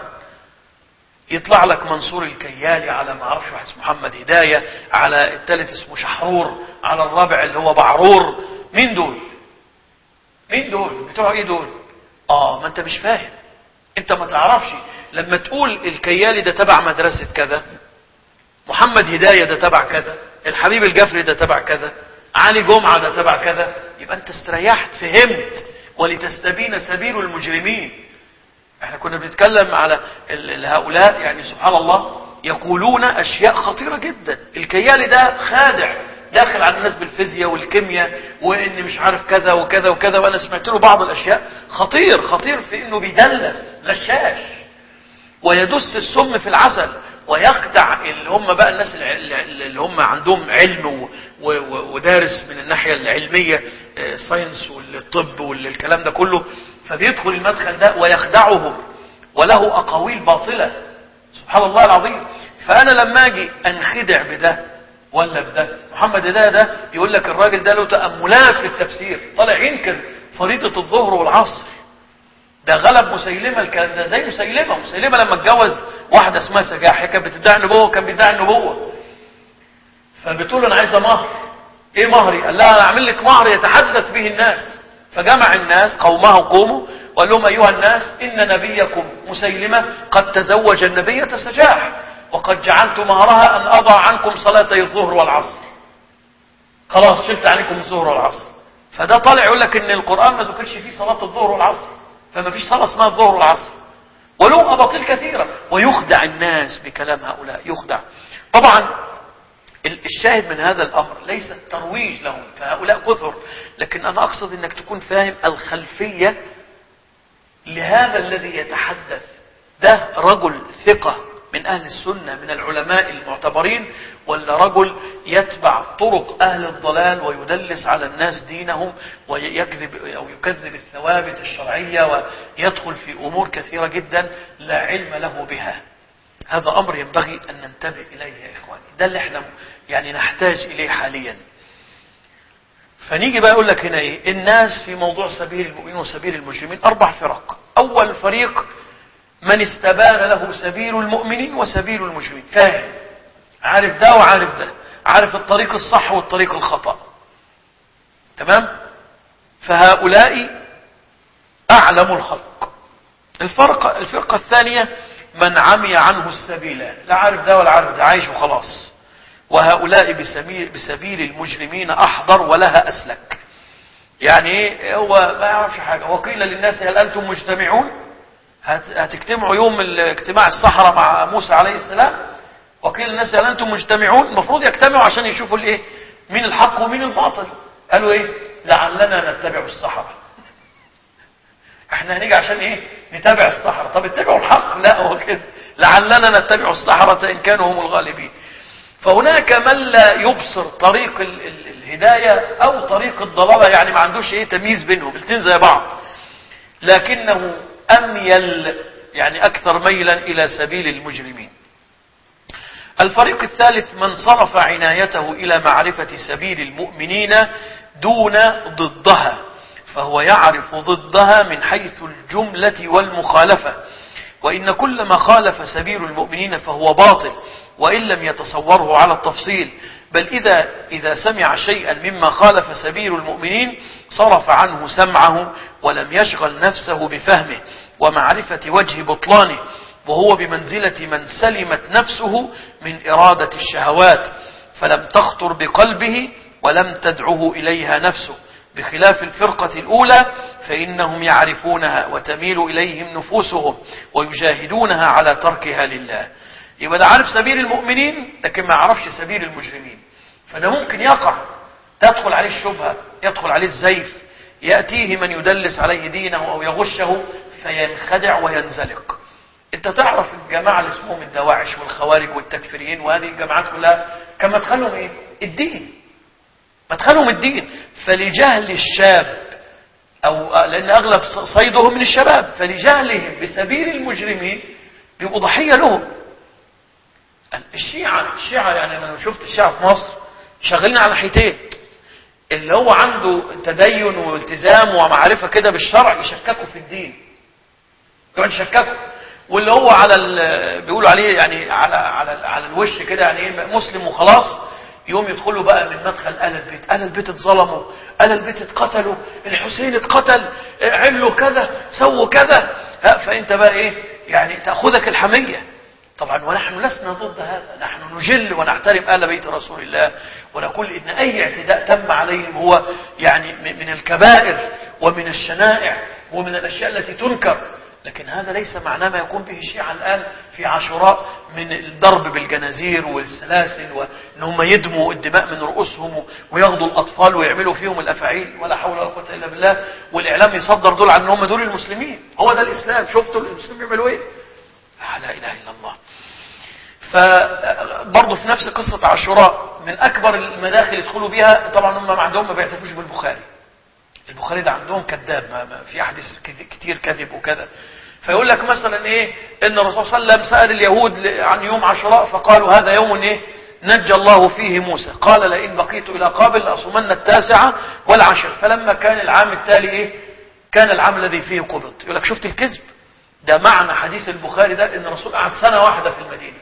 يطلع لك منصور الكيالي على ما اعرفش واحد اسمه محمد هداية، على الثالث اسمه شحرور، على الرابع اللي هو بعرور. مين دول؟ مين دول؟ بتوع ايه دول؟ اه ما انت مش فاهم، انت ما تعرفش. لما تقول الكيالي ده تبع مدرسة كذا، محمد هداية ده تبع كذا، الحبيب الجفري ده تبع كذا، علي جمعة ده تبع كذا، يبقى انت استريحت فهمت. ولتستبين سبيل المجرمين. احنا كنا بنتكلم على هؤلاء يعني سبحان الله يقولون اشياء خطيرة جدا. الكيالي ده خادع، داخل على الناس بالفيزياء والكيمياء وان مش عارف كذا وكذا وكذا. وانا سمعت له بعض الاشياء خطير خطير في انه بيدلس غشاش ويدس السم في العسل ويخدع اللي هم بقى الناس اللي هم عندهم علم ودارس من الناحية العلمية الساينس والطب والكلام ده كله. فبيدخل المدخل ده ويخدعهم وله أقاويل باطلة. سبحان الله العظيم. فأنا لما أجي أنخدع بده ولا بده، محمد ده ده يقول لك الراجل ده له تأملات في التفسير، طالع ينكر فريضة الظهر والعصر. ده غلب مسيلمة الكلام ده، زي مسيلمة مسيلمة لما اتجوز واحدة اسمها سجاح، هي كانت بتدعي النبوة وكان بيدعي النبوة. فبتقول له أنا عايزة مهر. إيه مهري؟ قال لها أنا أعمل لك مهر يتحدث به الناس. فجمع الناس قومه قوموا وقال لهم أيها الناس إن نبيكم مسيلمة قد تزوج النبية سجاح وقد جعلت مهرها أن أضع عنكم صلاتي الظهر والعصر. خلاص شلت عليكم الظهر والعصر. فده طالع يقول لك إن القرآن ما ذكرش فيه صلاة الظهر والعصر، فما فيش صلاة اسمها الظهر والعصر، وله أباطيل كثيرة. ويخدع الناس بكلام هؤلاء، يخدع. طبعا الشاهد من هذا الأمر ليس الترويج لهم، فهؤلاء كثر، لكن أنا أقصد أنك تكون فاهم الخلفية لهذا الذي يتحدث. ده رجل ثقة من أهل السنة من العلماء المعتبرين، ولا رجل يتبع طرق أهل الضلال ويدلس على الناس دينهم ويكذب أو يكذب الثوابت الشرعية ويدخل في أمور كثيرة جدا لا علم له بها. هذا أمر ينبغي أن ننتبه إليه يا إخواني. ده اللي احنا يعني نحتاج إليه حاليا. فنيجي بقى يقول لك هنا إيه؟ الناس في موضوع سبيل المؤمنين وسبيل المجرمين أربع فرق. أول فريق من استبان له سبيل المؤمنين وسبيل المجرمين، فاهم، عارف ده وعارف ده، عارف الطريق الصح والطريق الخطأ. تمام؟ فهؤلاء أعلم الخلق. الفرقة الفرقة الثانية من عمي عنه السبيلان، لا عارف ده ولا عارف ده، عايش وخلاص. وهؤلاء بسبيل, بسبيل المجرمين أحضر ولها أسلك. يعني ايه؟ هو ما يعرفش حاجة. وقيل للناس هل أنتم مجتمعون؟ هتجتمعوا يوم اجتماع الصحراء مع موسى عليه السلام. وقيل للناس هل أنتم مجتمعون؟ المفروض يجتمعوا عشان يشوفوا الايه؟ مين الحق ومين الباطل. قالوا ايه؟ لعلنا نتبع الصحراء. احنا هنيجي عشان ايه؟ نتابع الصحراء. طب اتبعوا الحق؟ لا، هو كده لعلنا نتبع الصحراء ان كانوا هم الغالبين. فهناك من لا يبصر طريق ال ال الهداية او طريق الضلالة، يعني ما عندوش ايه تمييز بينهم، الاثنين زي بعض، لكنه اميل يعني اكثر ميلا الى سبيل المجرمين. الفريق الثالث من صرف عنايته الى معرفة سبيل المؤمنين دون ضدها، فهو يعرف ضدها من حيث الجملة والمخالفة، وإن كل ما خالف سبيل المؤمنين فهو باطل وإن لم يتصوره على التفصيل، بل إذا, إذا سمع شيئا مما خالف سبيل المؤمنين صرف عنه سمعه ولم يشغل نفسه بفهمه ومعرفة وجه بطلانه، وهو بمنزلة من سلمت نفسه من إرادة الشهوات فلم تخطر بقلبه ولم تدعه إليها نفسه، بخلاف الفرقة الأولى فإنهم يعرفونها وتميل إليهم نفوسهم ويجاهدونها على تركها لله. يبقى ده عارف سبيل المؤمنين لكن ما يعرفش سبيل المجرمين، فده ممكن يقع، تدخل عليه الشبهة، يدخل عليه الزيف، يأتيه من يدلس عليه دينه أو يغشه فينخدع وينزلق. انت تعرف الجماعة اللي اسمهم الدواعش والخوارج والتكفيريين وهذه الجماعات كلها كان مدخلهم ايه؟ الدين، مدخلهم الدين. فلجهل الشاب او لان اغلب صيدهم من الشباب، فلجهلهم بسبيل المجرمين بيبقوا ضحية لهم. الشيعة الشيعة يعني انا شفت الشيعة في مصر شغالين على حيتين، اللي هو عنده تدين والتزام ومعرفة كده بالشرع يشككوا في الدين، يقعد يشككوا، واللي هو على بيقولوا عليه يعني على على على الوش كده يعني مسلم وخلاص، يوم يدخلوا بقى من مدخل آل البيت، آل البيت اتظلموا، آل البيت اتقتلوا، الحسين اتقتل، عملوا كذا، سووا كذا، فانت بقى ايه يعني تأخذك الحمية. طبعا ونحن لسنا ضد هذا، نحن نجل ونحترم آل بيت رسول الله ونقول إن أي اعتداء تم عليهم هو يعني من الكبائر ومن الشنائع ومن الأشياء التي تنكر، لكن هذا ليس معناه ما يقوم به الشيعة الآن في عاشوراء من الضرب بالجنازير والسلاسل وأنهم يدموا الدماء من رؤوسهم وياخذوا الأطفال ويعملوا فيهم الأفاعيل ولا حول ولا قوة إلا بالله، والإعلام يصدر دول عن أنهم دول المسلمين، هو ده الإسلام، شفتوا المسلمين يعملوا إيه؟ لا إله إلا الله. فبرضه في نفس قصة عاشوراء من أكبر المداخل يدخلوا بها، طبعا هم عندهم ما بيعترفوش بالبخاري، البخاري ده عندهم كذاب، ما ما في أحاديث كتير كذب وكذا. فيقول لك مثلا إيه إن الرسول صلى الله عليه وسلم سأل اليهود عن يوم عاشوراء فقالوا هذا يوم إيه نجى الله فيه موسى، قال لئن بقيت إلى قابل لأصومن التاسعة والعشر، فلما كان العام التالي إيه كان العام الذي فيه قبض. يقول لك شفت الكذب ده، معنى حديث البخاري ده ان الرسول قعد سنة واحدة في المدينة،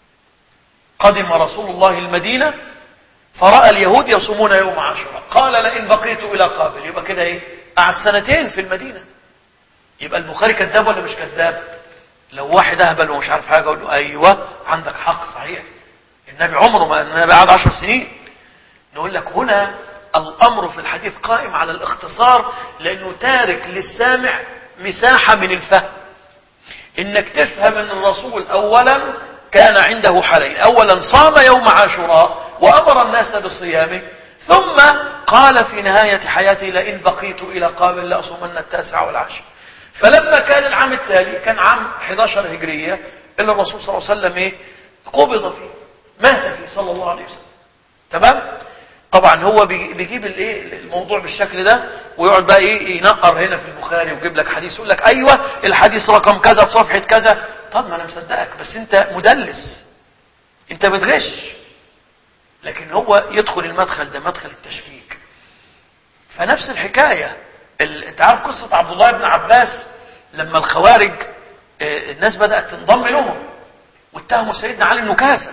قدم رسول الله المدينة فرأى اليهود يصومون يوم عاشوراء، قال لئن بقيت إلى قابل، يبقى كده ايه قعد سنتين في المدينة. يبقى البخاري كذاب ولا مش كذاب؟ لو واحد اهبل ومش عارف حاجة اقول له ايوه عندك حق صحيح، النبي عمره ما النبي قعد عشر سنين. نقول لك هنا الامر في الحديث قائم على الاختصار، لانه تارك للسامع مساحة من الفهم، انك تفهم ان الرسول اولا كان عنده حالين، اولا صام يوم عاشوراء وامر الناس بصيامه، ثم قال في نهاية حياته لئن بقيت الى قابل لاصومن التاسع والعاشر. فلما كان العام التالي كان عام احد عشر هجرية اللي الرسول صلى الله عليه وسلم ايه قبض فيه، مات فيه صلى الله عليه وسلم. تمام؟ طبعا هو بيجيب الايه الموضوع بالشكل ده ويقعد بقى ايه ينقر هنا في البخاري ويجيب لك حديث يقول لك ايوه الحديث رقم كذا في صفحه كذا. طب ما انا مصدقك، بس انت مدلس، انت بتغش. لكن هو يدخل المدخل ده مدخل التشكيك. فنفس الحكايه ال... انت عارف قصه عبد الله بن عباس لما الخوارج اه الناس بدات تنضم لهم واتهموا سيدنا علي انه كافر،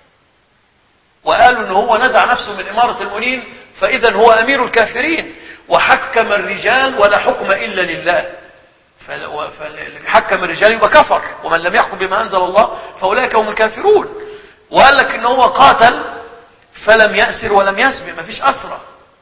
وقالوا ان هو نزع نفسه من امارة المؤمنين فاذا هو امير الكافرين، وحكم الرجال ولا حكم الا لله، فاللي بيحكم الرجال يبقى كفر، ومن لم يحكم بما انزل الله فاولئك هم الكافرون. وقال لك ان هو قاتل فلم يأسر ولم يسبي، ما فيش اسرى.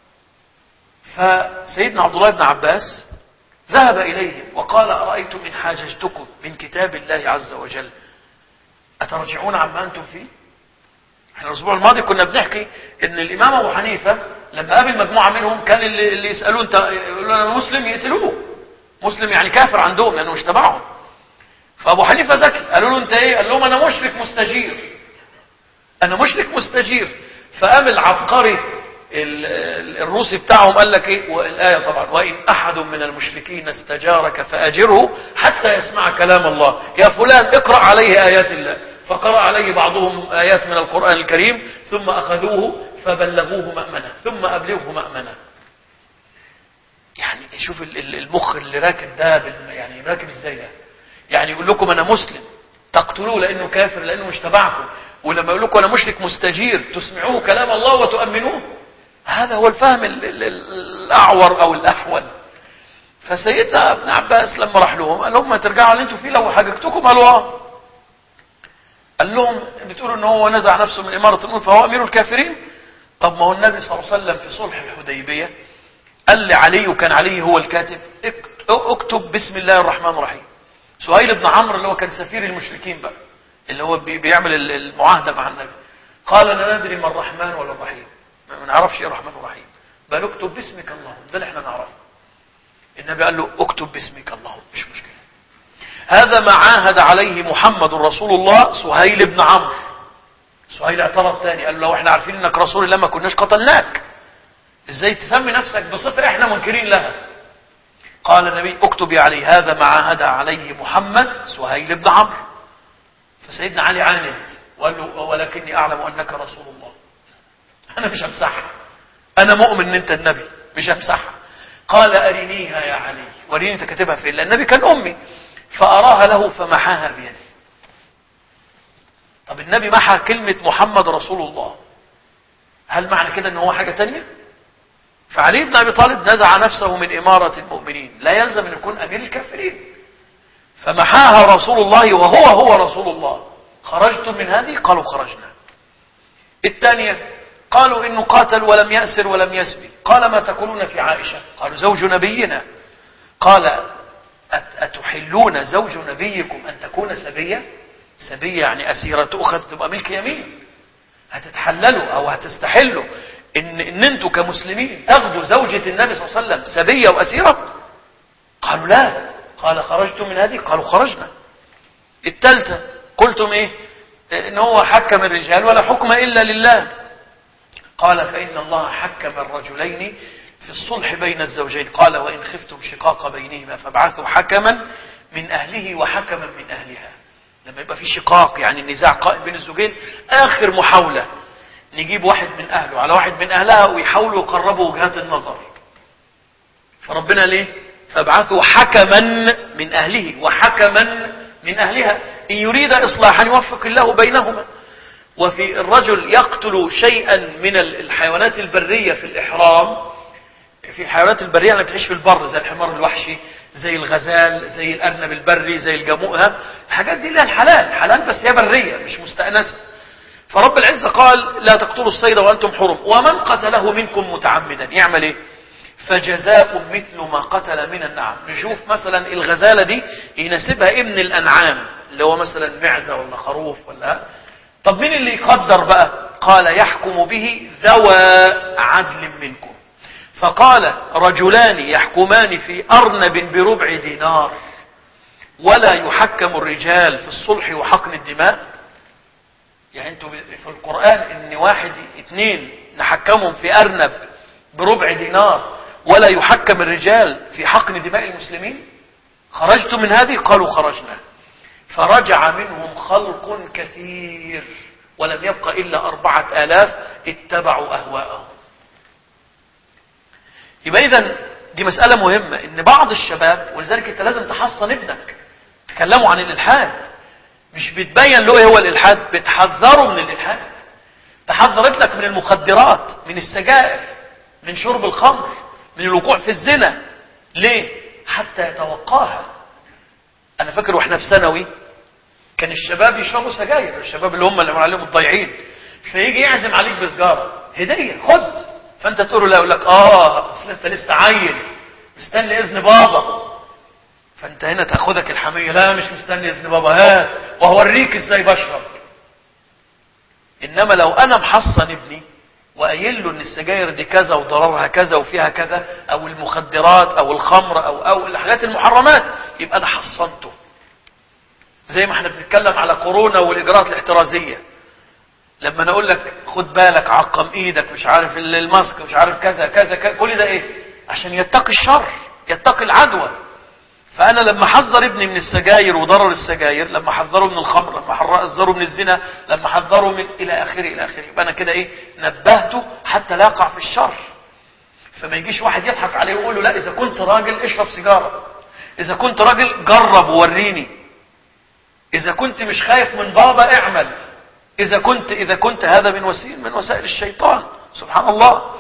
فسيدنا عبد الله بن عباس ذهب اليهم وقال ارايتم ان حاججتكم من كتاب الله عز وجل اترجعون عما انتم فيه؟ احنا الاسبوع الماضي كنا بنحكي ان الامام ابو حنيفة لما قابل مجموعة منهم كان اللي, اللي يسألوه انت يقولوا انا مسلم يقتلوه، مسلم يعني كافر عندهم لانه مش تبعهم. فابو حنيفة ذكي، قالوا له انت ايه؟ قال لهم انا مشرك مستجير، انا مشرك مستجير. فقام العبقري الروسي بتاعهم قال لك ايه، والايه طبعا وان احد من المشركين استجارك فاجره حتى يسمع كلام الله، يا فلان اقرأ عليه ايات الله. فقرأ عليه بعضهم آيات من القرآن الكريم ثم أخذوه فبلغوه مأمنة ثم أبلغه مأمنة. يعني شوف المخ اللي راكب ده يعني راكب ازاي ده، يعني يقول لكم أنا مسلم تقتلوه لأنه كافر لأنه مش تبعكم، ولما يقول لكم أنا مشرك مستجير تسمعوه كلام الله وتؤمنوه. هذا هو الفهم الأعور أو الأحول. فسيدنا ابن عباس لما راح لهم قال لهم ما ترجعوا اللي انتوا فيه لو حاججتكم، قالوا اه قال لهم بتقولوا ان هو نزع نفسه من اماره المؤمنين فهو امير الكافرين؟ طب ما هو النبي صلى الله عليه وسلم في صلح الحديبيه قال لعلي، وكان علي هو الكاتب، اكتب بسم الله الرحمن الرحيم. سهيل بن عمرو اللي هو كان سفير المشركين بقى، اللي هو بيعمل المعاهده مع النبي، قال لا ندري ما الرحمن ولا الرحيم، ما نعرفش ايه الرحمن والرحيم، بل اكتب باسمك اللهم، ده اللي احنا نعرفه. النبي قال له اكتب باسمك اللهم، مش مشكله. هذا ما عاهد عليه محمد رسول الله سهيل بن عمرو. سهيل اعترض تاني، قال له لو احنا عارفين انك رسول الله ما كناش قتلناك، ازاي تسمي نفسك بصفه احنا منكرين لها؟ قال النبي اكتب يا علي هذا ما عاهد عليه محمد سهيل بن عمرو. فسيدنا علي عاند وقال له ولكني اعلم انك رسول الله، انا مش همسحها، انا مؤمن ان انت النبي، مش همسحها. قال ارنيها يا علي، وريني انت كاتبها فين، لان النبي كان امي. فاراها له فمحاها بيده. طب النبي محى كلمه محمد رسول الله، هل معنى كده ان هو حاجه تانية؟ فعلي بن ابي طالب نزع نفسه من اماره المؤمنين، لا يلزم ان يكون امير الكافرين. فمحاها رسول الله وهو هو رسول الله. خرجتم من هذه؟ قالوا خرجنا. الثانيه قالوا انه قاتل ولم يأسر ولم يسبي. قال ما تقولون في عائشه؟ قالوا زوج نبينا. قال اتحلون زوج نبيكم ان تكون سبيه؟ سبيه يعني اسيره تؤخذ تبقى ملك يمين، هتتحللوا او هتستحلوا ان ان انتوا كمسلمين تاخذوا زوجة النبي صلى الله عليه وسلم سبية واسيرة؟ قالوا لا. قال خرجتم من هذه؟ قالوا خرجنا. الثالثة قلتم ايه؟ ان هو حكم الرجال ولا حكم الا لله. قال فان الله حكم الرجلين في الصلح بين الزوجين. قال وان خفتم شقاق بينهما فابعثوا حكما من اهله وحكما من اهلها. لما يبقى في شقاق يعني النزاع قائم بين الزوجين، اخر محاولة نجيب واحد من اهله على واحد من اهلها ويحاولوا يقربوا وجهات النظر. فربنا ليه؟ فابعثوا حكما من اهله وحكما من اهلها ان يريد اصلاحا يوفق الله بينهما. وفي الرجل يقتل شيئا من الحيوانات البرية في الاحرام، في الحيوانات البرية اللي بتعيش في البر زي الحمار الوحشي، زي الغزال، زي الارنب البري، زي الجموءة، الحاجات دي لها الحلال، حلال بس هي برية مش مستأنسة. فرب العزة قال لا تقتلوا الصيد وأنتم حرم، ومن قتله منكم متعمدا يعمل ايه؟ فجزاء مثل ما قتل من النعم. نشوف مثلا الغزالة دي يناسبها ايه من الأنعام، اللي هو مثلا معزة ولا خروف ولا. طب مين اللي يقدر بقى؟ قال يحكم به ذوى عدل منكم. فقال رجلان يحكمان في أرنب بربع دينار ولا يحكم الرجال في الصلح وحقن الدماء. يعني انتوا في القرآن ان واحد اثنين نحكمهم في ارنب بربع دينار ولا يحكم الرجال في حقن دماء المسلمين؟ خرجتم من هذه؟ قالوا خرجنا. فرجع منهم خلق كثير ولم يبق الا اربعة الاف اتبعوا اهواءهم. يبقى اذا دي مسألة مهمة، ان بعض الشباب، ولذلك انت لازم تحصن ابنك. تكلموا عن الالحاد، مش بتبين له ايه هو الالحاد، بتحذره من الالحاد. تحذر ابنك من المخدرات، من السجائر، من شرب الخمر، من الوقوع في الزنا. ليه؟ حتى يتوقاها. انا فاكر واحنا في ثانوي كان الشباب يشربوا سجاير، الشباب اللي هم اللي عليهم الضايعين، فيجي يعزم عليك بسجاره هديه، خد. فانت تقول له لا، يقول لك اه اصل انت لسه عيل مستني اذن بابا. فانت هنا تاخذك الحميه، لا مش مستني اذن بابا، ها وهوريك ازاي بشرب. انما لو انا محصن ابني وقايل له ان السجاير دي كذا وضررها كذا وفيها كذا، او المخدرات او الخمر او او الحاجات المحرمات، يبقى انا حصنته. زي ما احنا بنتكلم على كورونا والاجراءات الاحترازيه، لما انا اقول لك خد بالك، عقم ايدك، مش عارف الماسك، مش عارف كذا كذا, كذا. كل ده ايه؟ عشان يتقي الشر، يتقي العدوى. فانا لما حذر ابني من السجاير وضرر السجاير، لما حذره من الخمر، لما حذره من الزنا، لما حذره من الى اخره الى اخره، يبقى انا كده ايه؟ نبهته حتى لا يقع في الشر. فما يجيش واحد يضحك عليه ويقول له لا اذا كنت راجل اشرب سيجاره، اذا كنت راجل جرب ووريني، اذا كنت مش خايف من بابا اعمل، اذا كنت اذا كنت هذا من وسيل من وسائل الشيطان سبحان الله.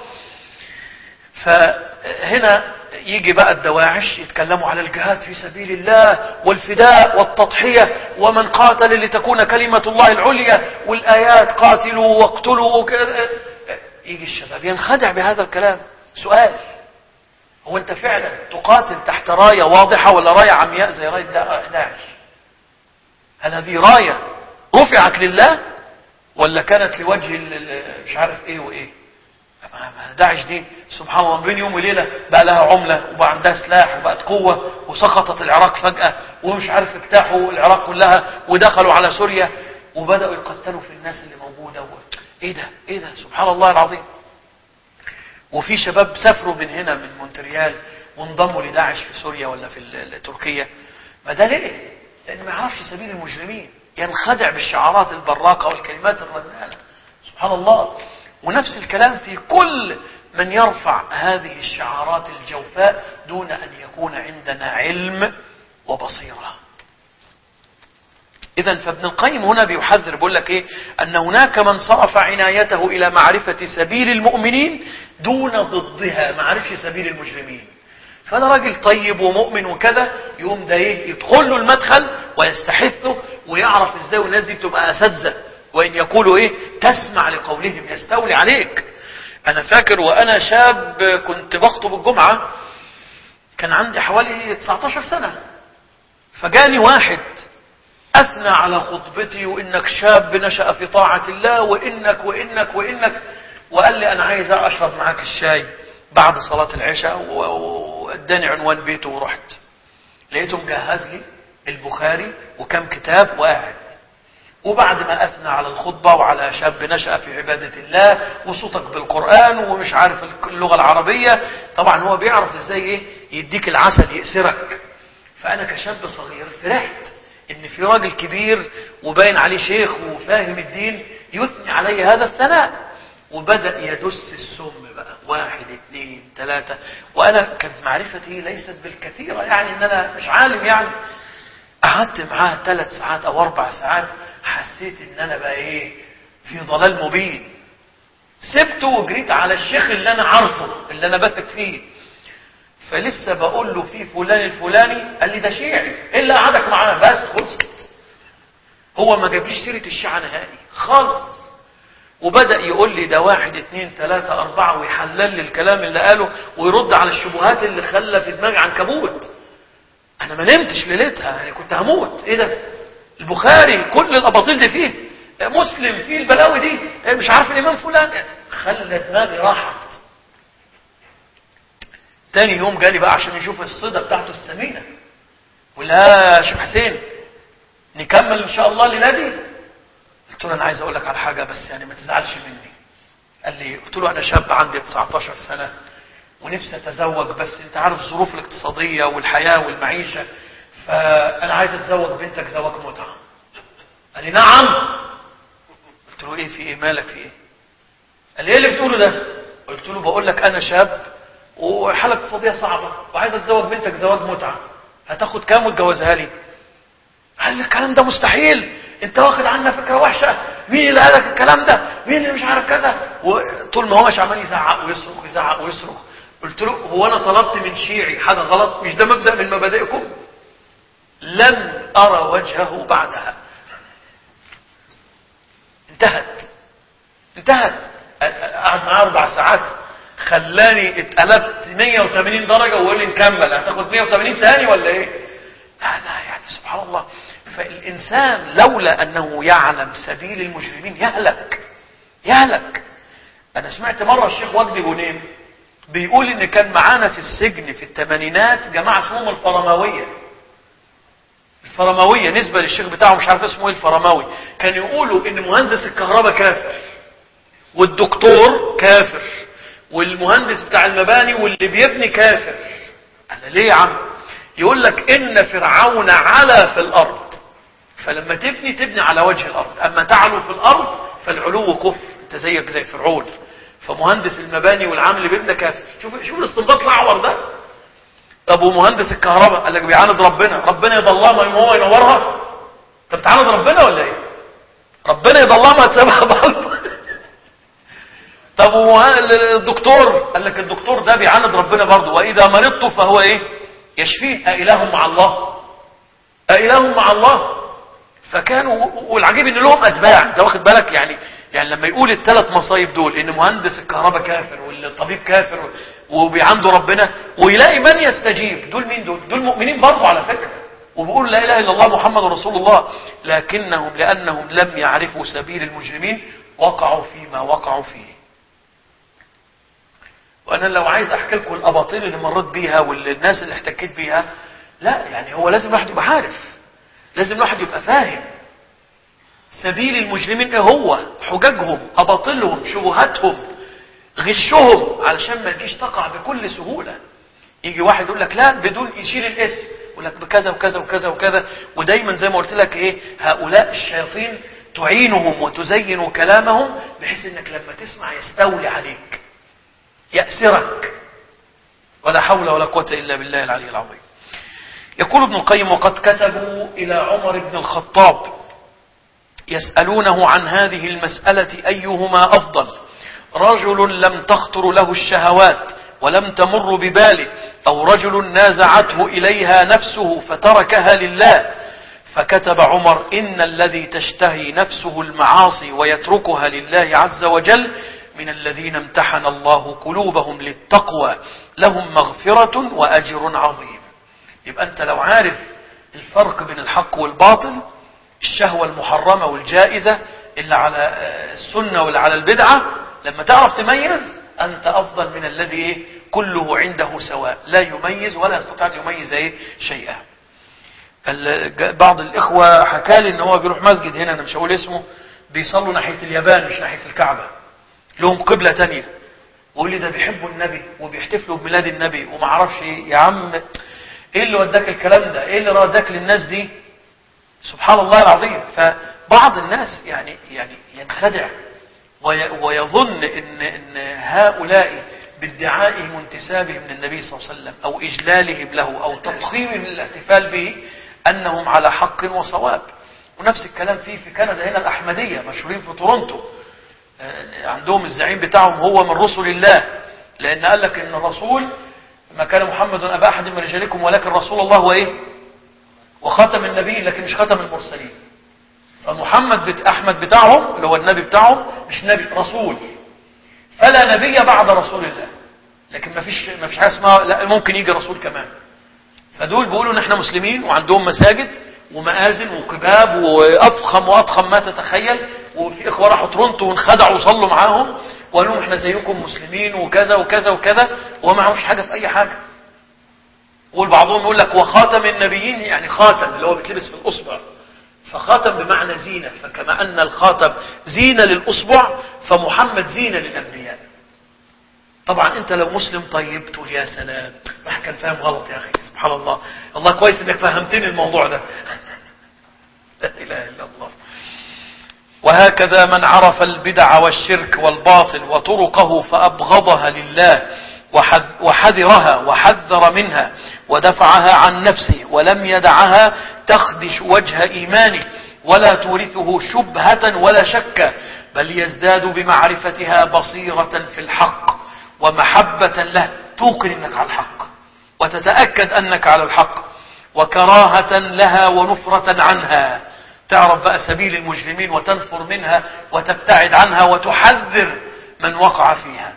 فهنا يجي بقى الدواعش يتكلموا على الجهاد في سبيل الله والفداء والتضحية، ومن قاتل لتكون كلمة الله العليا، والآيات قاتلوا واقتلوا. يجي الشباب ينخدع بهذا الكلام. سؤال: هو أنت فعلا تقاتل تحت راية واضحة ولا راية عمياء زي راية داعش؟ هل هذه راية رفعت لله ولا كانت لوجه مش عارف ايه وايه؟ داعش دي سبحان الله بين يوم وليلة بقى لها عملة وبقى عندها سلاح وبقت قوة، وسقطت العراق فجأة ومش عارف اجتاحوا العراق كلها ودخلوا على سوريا وبدأوا يقتلوا في الناس اللي موجودة و... ايه ده ايه ده سبحان الله العظيم. وفي شباب سافروا من هنا من مونتريال وانضموا لداعش في سوريا ولا في تركيا. ما ده ليه؟ لأنه ما يعرفش سبيل المجرمين، ينخدع بالشعارات البراقة والكلمات الرنانة. سبحان الله. ونفس الكلام في كل من يرفع هذه الشعارات الجوفاء دون أن يكون عندنا علم وبصيرة. إذن فابن القيم هنا بيحذر، بيقول لك إيه؟ أن هناك من صرف عنايته إلى معرفة سبيل المؤمنين دون ضدها، ما عرفش سبيل المجرمين. فأنا راجل طيب ومؤمن وكذا، يقوم ده إيه؟ يدخل له المدخل ويستحثه ويعرف إزاي والناس دي بتبقى أساتذة، وإن يقولوا إيه؟ تسمع لقولهم، يستولي عليك. أنا فاكر وأنا شاب كنت بخطب الجمعة، كان عندي حوالي تسعة عشر سنة، فجاني واحد أثنى على خطبتي وإنك شاب نشأ في طاعة الله وإنك وإنك وإنك، وقال لي أنا عايز أشرب معاك الشاي بعد صلاة العشاء، واداني عنوان بيته ورحت لقيته مجهز لي البخاري وكم كتاب وقاعد. وبعد ما أثنى على الخطبة وعلى شاب نشأ في عبادة الله وصوتك بالقرآن ومش عارف اللغة العربية، طبعا هو بيعرف ازاي ايه يديك العسل يأسرك. فأنا كشاب صغير فرحت ان في راجل كبير وباين عليه شيخ وفاهم الدين يثني علي هذا الثناء. وبدأ يدس السم بقى، واحد اثنين ثلاثة، وأنا كانت معرفتي ليست بالكثيرة، يعني ان انا مش عالم يعني. قعدت معاه ثلاث ساعات او اربع ساعات، حسيت ان انا بقى ايه في ضلال مبين. سبته وجريت على الشيخ اللي انا عارفه اللي انا بثق فيه، فلسه بقول له في فلان الفلاني، قال لي ده شيعي، ايه اللي قعدك معاه؟ بس خلصت. هو ما جابليش سيرة الشيعة نهائي خالص، وبدأ يقول لي ده واحد اثنين ثلاثة اربعة، ويحلل لي الكلام اللي قاله ويرد على الشبهات اللي خلى في دماغي عنكبوت. انا ما نمتش ليلتها، يعني كنت هموت. ايه ده؟ البخاري كل الاباطيل دي فيه، مسلم فيه البلاوي دي، مش عارف الامام فلان، خلى دماغي راحت. تاني يوم جالي بقى عشان يشوف الصيدة بتاعته الثمينة، ولا شيخ حسين نكمل ان شاء الله لنادي؟ قلت له انا عايز اقول لك على حاجة بس يعني ما تزعلش مني. قال لي، قلت له انا شاب عندي تسعة عشر سنة ونفسي اتزوج، بس انت عارف الظروف الاقتصادية والحياة والمعيشة، فانا عايز اتزوج بنتك زواج متعة. قال لي نعم. قلت له ايه في ايه مالك في ايه؟ قال لي ايه اللي بتقوله ده؟ قلت له بقول لك انا شاب وحالة اقتصادية صعبة وعايز اتزوج بنتك زواج متعة، هتاخد كام وتجوزها لي؟ قال لي الكلام ده مستحيل، انت واخد عنا فكرة وحشة، مين اللي قالك الكلام ده؟ مين اللي مش عارف كذا؟ وطول ما هو مش عمال يزعق ويصرخ يزعق ويصرخ. قلت له هو انا طلبت من شيعي حاجة غلط؟ مش ده مبدأ من مبادئكم؟ لم ارى وجهه بعدها. انتهت انتهت قعد معاه اربع ساعات، خلاني اتقلبت مية وثمانين درجة وقال لي نكمل، هتاخد مية وثمانين تاني ولا ايه؟ هذا يعني سبحان الله. فالإنسان لولا أنه يعلم سبيل المجرمين يهلك يهلك. أنا سمعت مرة الشيخ وجدي بنين بيقول إن كان معانا في السجن في الثمانينات جماعة اسمهم الفرماوية. الفرماوية نسبة للشيخ بتاعه مش عارف اسمه ايه الفرماوي، كان يقولوا إن مهندس الكهرباء كافر والدكتور كافر والمهندس بتاع المباني واللي بيبني كافر. قال ليه يا عم؟ يقول لك إن فرعون علا في الأرض، فلما تبني تبني على وجه الأرض، أما تعلو في الأرض فالعلو كفر، أنت زيك زي فرعون. فمهندس المباني والعامل اللي بيبني كافر. شوف شوف الاستنباط الأعور ده. أبو مهندس الكهرباء قال لك بيعاند ربنا، ربنا يضلها ما هو ينورها. أنت بتعاند ربنا ولا إيه؟ ربنا يضلها ما تسيبها ضلمة. طب الدكتور قال لك الدكتور ده بيعاند ربنا برضه، وإذا مرضت فهو إيه؟ يشفيه. أإله مع الله؟ أإله مع الله؟ فكانوا، والعجيب ان لهم اتباع، انت واخد بالك يعني يعني لما يقول الثلاث مصايب دول، ان مهندس الكهرباء كافر والطبيب كافر وبيعنده ربنا، ويلاقي من يستجيب، دول مين دول؟ دول مؤمنين برضه على فكرة، وبيقولوا لا اله الا الله محمد رسول الله، لكنهم لانهم لم يعرفوا سبيل المجرمين وقعوا فيما وقعوا فيه. وانا لو عايز احكي لكم الاباطيل اللي مريت بيها والناس اللي احتكيت بيها، لا يعني هو لازم الواحد يبقى عارف، لازم الواحد يبقى فاهم سبيل المجرمين ايه هو، حججهم، اباطيلهم، شبهاتهم، غشهم، علشان ما تجيش تقع بكل سهولة. يجي واحد يقول لك لا بدون يشيل الاسم، يقول لك بكذا وكذا وكذا وكذا، ودايما زي ما قلت لك ايه، هؤلاء الشياطين تعينهم وتزين كلامهم بحيث انك لما تسمع يستولي عليك، يأسرك. ولا حول ولا قوة الا بالله العلي العظيم. يقول ابن القيم: وقد كتبوا الى عمر بن الخطاب يسألونه عن هذه المسألة أيهما أفضل، رجل لم تخطر له الشهوات ولم تمر بباله، أو رجل نازعته إليها نفسه فتركها لله. فكتب عمر: إن الذي تشتهي نفسه المعاصي ويتركها لله عز وجل من الذين امتحن الله قلوبهم للتقوى، لهم مغفرة وأجر عظيم. يبقى أنت لو عارف الفرق بين الحق والباطل، الشهوة المحرمة والجائزة، اللي على السنة واللي على البدعة، لما تعرف تميز أنت أفضل من الذي إيه كله عنده سواء، لا يميز ولا يستطيع أن يميز إيه شيئا. بعض الإخوة حكى لي إن هو بيروح مسجد هنا، أنا مش هقول اسمه، بيصلوا ناحية اليابان مش ناحية الكعبة، لهم قبلة تانية، ويقول لي ده بيحبوا النبي وبيحتفلوا بميلاد النبي وما عرفش إيه. يا عم إيه اللي وداك الكلام ده؟ إيه اللي رادك للناس دي؟ سبحان الله العظيم. فبعض الناس يعني يعني ينخدع ويظن ان ان هؤلاء بادعائهم وانتسابهم للنبي صلى الله عليه وسلم او اجلالهم له او تضخيمهم للاحتفال به انهم على حق وصواب. ونفس الكلام فيه في كندا هنا الاحمديه مشهورين في تورونتو، عندهم الزعيم بتاعهم هو من رسل الله، لان قال لك ان الرسول ما كان محمد ابا احد من رجالكم ولكن رسول الله وايه وخاتم النبيين، لكن مش خاتم المرسلين. فمحمد بت احمد بتاعهم اللي هو النبي بتاعهم مش نبي، رسول، فلا نبي بعد رسول الله. لكن ما فيش ما فيش حاجه اسمها لا ممكن يجي رسول كمان. فدول بيقولوا ان احنا مسلمين وعندهم مساجد ومآذن وقباب وافخم واضخم ما تتخيل، وفي اخوه راحوا تورونتو وانخدعوا وصلوا معاهم وقالوا لهم احنا زيكم مسلمين وكذا وكذا وكذا، وما معهمش حاجه في اي حاجه. والبعضهم يقول لك وخاتم النبيين، يعني خاتم اللي هو بيتلبس في الاصبع، فخاتم بمعنى زينة، فكما أن الخاتم زينة للأصبع فمحمد زينة للأنبياء. طبعا أنت لو مسلم طيب تقول يا سلام، ما كان فاهم غلط يا أخي، سبحان الله، الله كويس أنك فهمتني الموضوع ده. لا إله إلا الله. وهكذا من عرف البدع والشرك والباطل وطرقه فأبغضها لله وحذرها وحذر منها ودفعها عن نفسه ولم يدعها تخدش وجه إيمانه ولا تورثه شبهة ولا شك، بل يزداد بمعرفتها بصيرة في الحق ومحبة له، توقن أنك على الحق وتتأكد أنك على الحق، وكراهة لها ونفرة عنها، تعرف بقى سبيل المجرمين وتنفر منها وتبتعد عنها وتحذر من وقع فيها.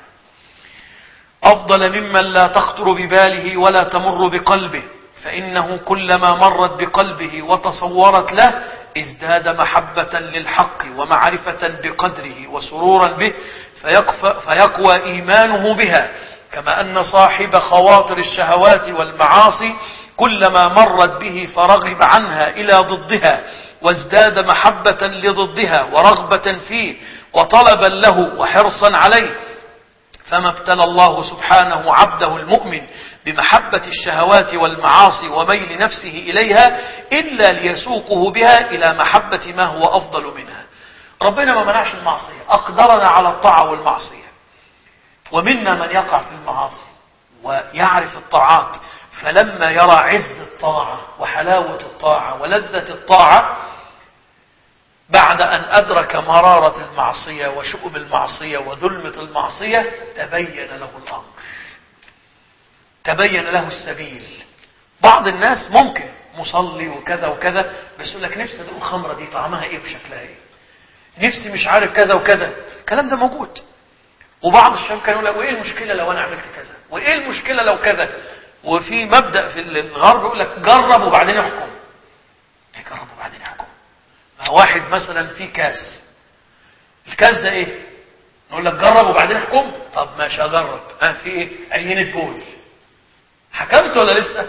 أفضل ممن لا تخطر بباله ولا تمر بقلبه، فإنه كلما مرت بقلبه وتصورت له ازداد محبة للحق ومعرفة بقدره وسرورا به، فيقوى إيمانه بها، كما أن صاحب خواطر الشهوات والمعاصي كلما مرت به فرغب عنها إلى ضدها وازداد محبة لضدها ورغبة فيه وطلبا له وحرصا عليه. فما ابتلى الله سبحانه عبده المؤمن بمحبة الشهوات والمعاصي وميل نفسه إليها إلا ليسوقه بها إلى محبة ما هو أفضل منها. ربنا ما منعش المعصية، أقدرنا على الطاعة والمعصية، ومنا من يقع في المعاصي ويعرف الطاعات، فلما يرى عز الطاعة وحلاوة الطاعة ولذة الطاعة بعد أن أدرك مرارة المعصية وشؤم المعصية وظلمة المعصية تبين له الأمر، تبين له السبيل. بعض الناس ممكن مصلي وكذا وكذا، بس يقول لك نفسي ادوق الخمره دي طعمها ايه وشكلها ايه، نفسي مش عارف كذا وكذا. الكلام ده موجود. وبعض الشباب كانوا يقول لك وايه المشكله لو انا عملت كذا، وايه المشكله لو كذا. وفي مبدا في الغرب يقول لك جرب وبعدين احكم. ايه جرب وبعدين احكم؟ واحد مثلا في كاس، الكاس ده ايه؟ نقول لك جرب وبعدين احكم. طب ماشي اجرب. ها في ايه؟ عينة بول. حكمت ولا لسه؟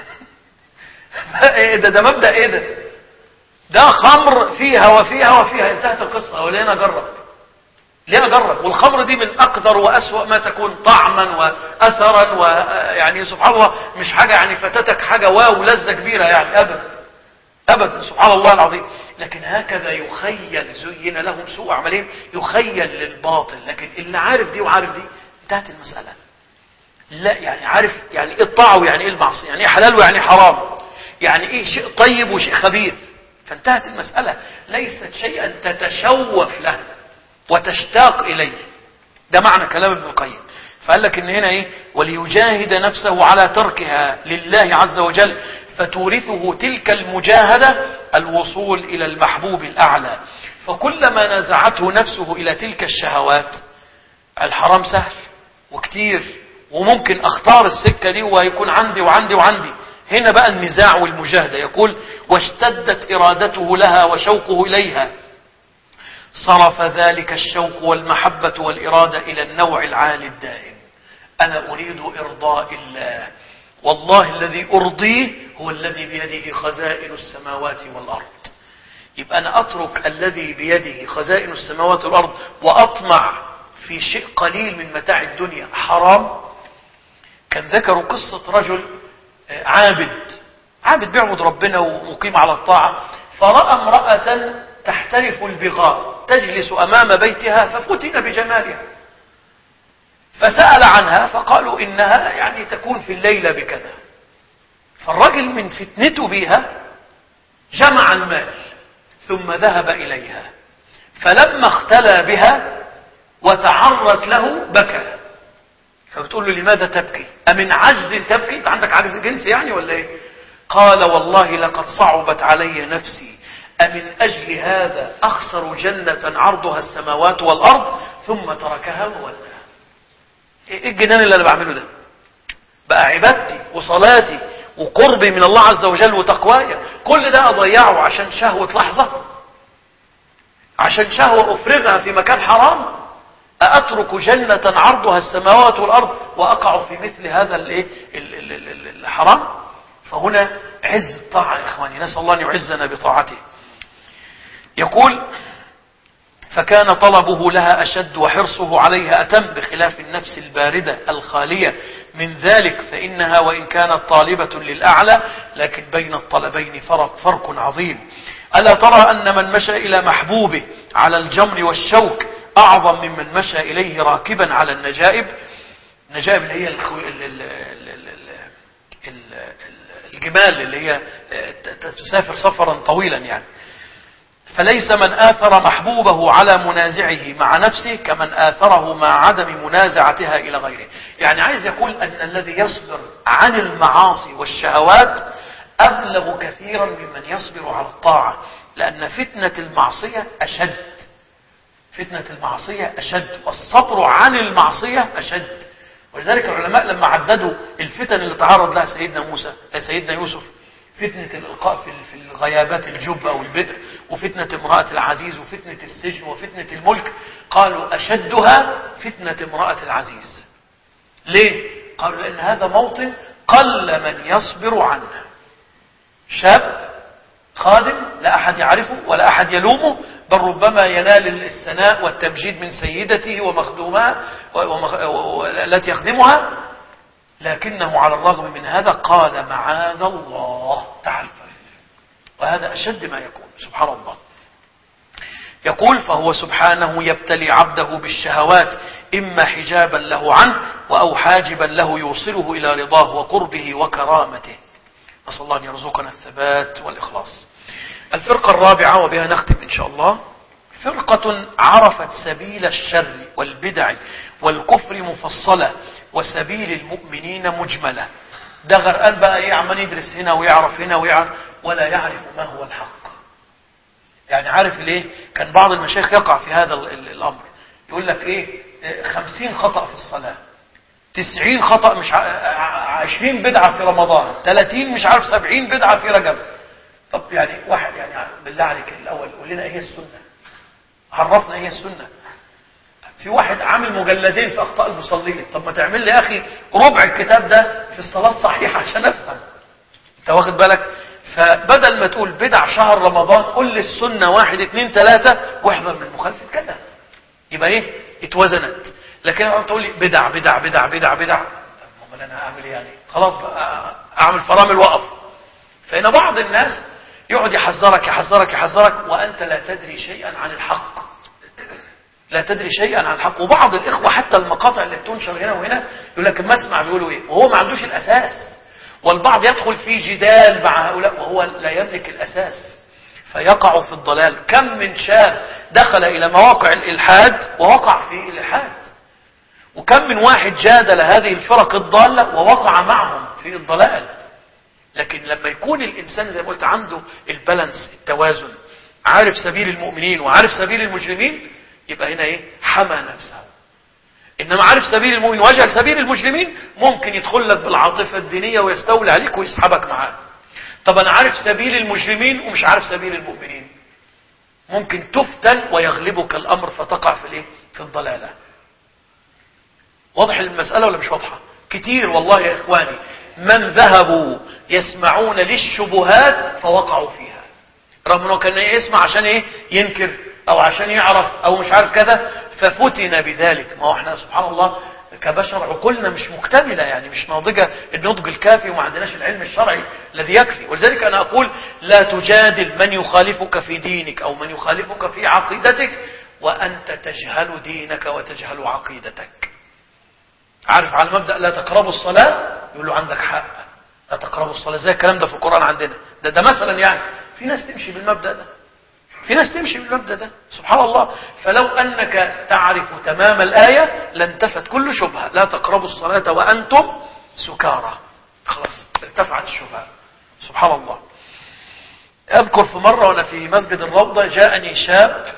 ايه ده؟ ده مبدأ ايه ده؟ ده خمر فيها وفيها وفيها، انتهت القصة. وليه انا اجرب؟ ليه اجرب؟ والخمر دي من اقدر واسوأ ما تكون طعما واثرا، ويعني سبحان الله مش حاجة يعني فاتتك حاجة واو لذة كبيرة يعني، ابدا ابدا، سبحان الله العظيم. لكن هكذا يخيل، زين لهم سوء اعمالهم، يخيل للباطل. لكن اللي عارف دي وعارف دي انتهت المسألة. لا يعني عارف يعني ايه الطاعة ويعني ايه المعصية، يعني ايه حلال ويعني ايه حرام، يعني ايه شيء طيب وشيء خبيث. فانتهت المسألة، ليست شيئا تتشوف له وتشتاق اليه. ده معنى كلام ابن القيم. فقال لك ان هنا ايه؟ وليجاهد نفسه على تركها لله عز وجل، فتورثه تلك المجاهدة الوصول الى المحبوب الاعلى. فكلما نزعته نفسه الى تلك الشهوات، الحرام سهل وكتير وممكن اختار السكة دي ويكون عندي وعندي وعندي. هنا بقى النزاع والمجاهدة. يقول واشتدت ارادته لها وشوقه اليها، صرف ذلك الشوق والمحبة والإرادة إلى النوع العالي الدائم. أنا أريد إرضاء الله، والله الذي أرضيه هو الذي بيده خزائن السماوات والأرض. يبقى أنا أترك الذي بيده خزائن السماوات والأرض وأطمع في شيء قليل من متاع الدنيا حرام. كان ذكروا قصة رجل عابد عابد بيعبد ربنا ومقيم على الطاعة، فرأى امرأة تحترف البغاء تجلس أمام بيتها ففتن بجمالها، فسأل عنها فقالوا إنها يعني تكون في الليلة بكذا. فالرجل من فتنته بها جمع المال ثم ذهب إليها، فلما اختلى بها وتعرت له بكى. فبتقول له لماذا تبكي؟ أمن عجز تبكي؟ أنت عندك عجز جنسي يعني ولا إيه؟ قال والله لقد صعبت علي نفسي، أمن أجل هذا أخسر جنة عرضها السماوات والأرض؟ ثم تركها وولى. إيه الجنان اللي أنا بعمله ده؟ بقى عبادتي وصلاتي وقربي من الله عز وجل وتقوايا كل ده أضيعه عشان شهوة لحظة، عشان شهوة أفرغها في مكان حرام؟ أترك جنة عرضها السماوات والأرض وأقع في مثل هذا الحرام؟ فهنا عز الطاعة يا إخواني، نسأل الله أن يعزنا بطاعته. يقول فكان طلبه لها أشد وحرصه عليها أتم، بخلاف النفس الباردة الخالية من ذلك، فإنها وإن كانت طالبة للأعلى لكن بين الطلبين فرق, فرق عظيم. ألا ترى أن من مشى إلى محبوبه على الجمر والشوك أعظم ممن مشى إليه راكبا على النجائب؟ النجائب اللي هي الجمال اللي هي تسافر سفرا طويلا يعني. فليس من آثر محبوبه على منازعه مع نفسه كمن آثره مع عدم منازعتها إلى غيره. يعني عايز يقول أن الذي يصبر عن المعاصي والشهوات أبلغ كثيرا ممن يصبر على الطاعة، لأن فتنة المعصية أشد فتنة المعصية أشد والصبر عن المعصية أشد. ولذلك العلماء لما عددوا الفتن اللي تعرض لها سيدنا موسى سيدنا يوسف، فتنة الإلقاء في الغيابات الجب أو البئر، وفتنة امرأة العزيز، وفتنة السجن، وفتنة الملك، قالوا أشدها فتنة امرأة العزيز. ليه؟ قالوا لأن هذا موطن قل من يصبر عنه. شاب خادم لا أحد يعرفه ولا أحد يلومه، بل ربما ينال الثناء والتمجيد من سيدته ومخدومها التي يخدمها، لكنه على الرغم من هذا قال معاذ الله تعالى. وهذا أشد ما يكون سبحان الله. يقول فهو سبحانه يبتلي عبده بالشهوات إما حجابا له عنه أو حاجبا له يوصله إلى رضاه وقربه وكرامته. نسأل الله أن يرزقنا الثبات والإخلاص. الفرقة الرابعة وبها نختم إن شاء الله، فرقة عرفت سبيل الشر والبدع والكفر مفصلة وسبيل المؤمنين مجملة، ده غرقان بقى ايه، عمال يدرس هنا ويعرف هنا ويعرف، ولا يعرف ما هو الحق. يعني عارف ليه؟ كان بعض المشايخ يقع في هذا الامر، يقول لك ايه، خمسين خطأ في الصلاة، تسعين خطأ، مش عشرين بدعة في رمضان، ثلاثين مش عارف سبعين بدعة في رجب. طب يعني واحد يعني بالله عليك الاول قول لنا ايه هي السنة، عرفنا ايه هي السنة. في واحد عامل مجلدين في اخطاء المصلين، طب ما تعمل لي يا اخي ربع الكتاب ده في الصلاة الصحيحة عشان افهم. انت واخد بالك؟ فبدل ما تقول بدع شهر رمضان، قل لي السنة واحد اتنين تلاتة واحذر من مخالفة كذا، يبقى ايه، اتوزنت. لكن انا تقول لي بدع بدع بدع بدع بدع، امال انا اعمل ايه يعني؟ خلاص بقى اعمل فرامل وقف. فإن بعض الناس يقعد يحذرك يحذرك يحذرك وانت لا تدري شيئا عن الحق، لا تدري شيئا عن الحق. وبعض الاخوه حتى المقاطع اللي بتنشر هنا وهنا يقول لك ما اسمع بيقولوا ايه، وهو ما عندوش الاساس. والبعض يدخل في جدال مع هؤلاء وهو لا يملك الاساس، فيقع في الضلال. كم من شاب دخل الى مواقع الالحاد ووقع في الالحاد، وكم من واحد جادل هذه الفرق الضاله ووقع معهم في الضلال. لكن لما يكون الانسان زي ما قلت عنده البالانس، التوازن، عارف سبيل المؤمنين وعارف سبيل المجرمين، يبقى هنا ايه، حمى نفسه. انما عارف سبيل المؤمن وجهل سبيل المجرمين، ممكن يدخل لك بالعاطفه الدينيه ويستولي عليك ويسحبك معاه. طب انا عارف سبيل المجرمين ومش عارف سبيل المؤمنين، ممكن تفتن ويغلبك الامر فتقع في الايه، في الضلاله. واضح المساله ولا مش واضحه؟ كتير والله يا اخواني من ذهبوا يسمعون للشبهات فوقعوا فيها، رغم انه كان يسمع عشان ايه، ينكر او عشان يعرف او مش عارف كذا، ففتن بذلك. ما هو احنا سبحان الله كبشر عقولنا مش مكتملة، يعني مش ناضجة النضج الكافي، وما عندناش العلم الشرعي الذي يكفي. ولذلك انا اقول لا تجادل من يخالفك في دينك او من يخالفك في عقيدتك وانت تجهل دينك وتجهل عقيدتك. عارف على المبدأ لا تقربوا الصلاة، يقول له عندك حق، لا تقربوا الصلاة. زي الكلام ده في القرآن عندنا، ده ده مثلا يعني في ناس تمشي بالمبدأ ده، في ناس تمشي بالمبدأ ده سبحان الله. فلو أنك تعرف تمام الآية لانتفت كل شبهة، لا تقربوا الصلاة وأنتم سكارى، خلاص ارتفعت الشبهة سبحان الله. أذكر في مرة وأنا في مسجد الروضة جاءني شاب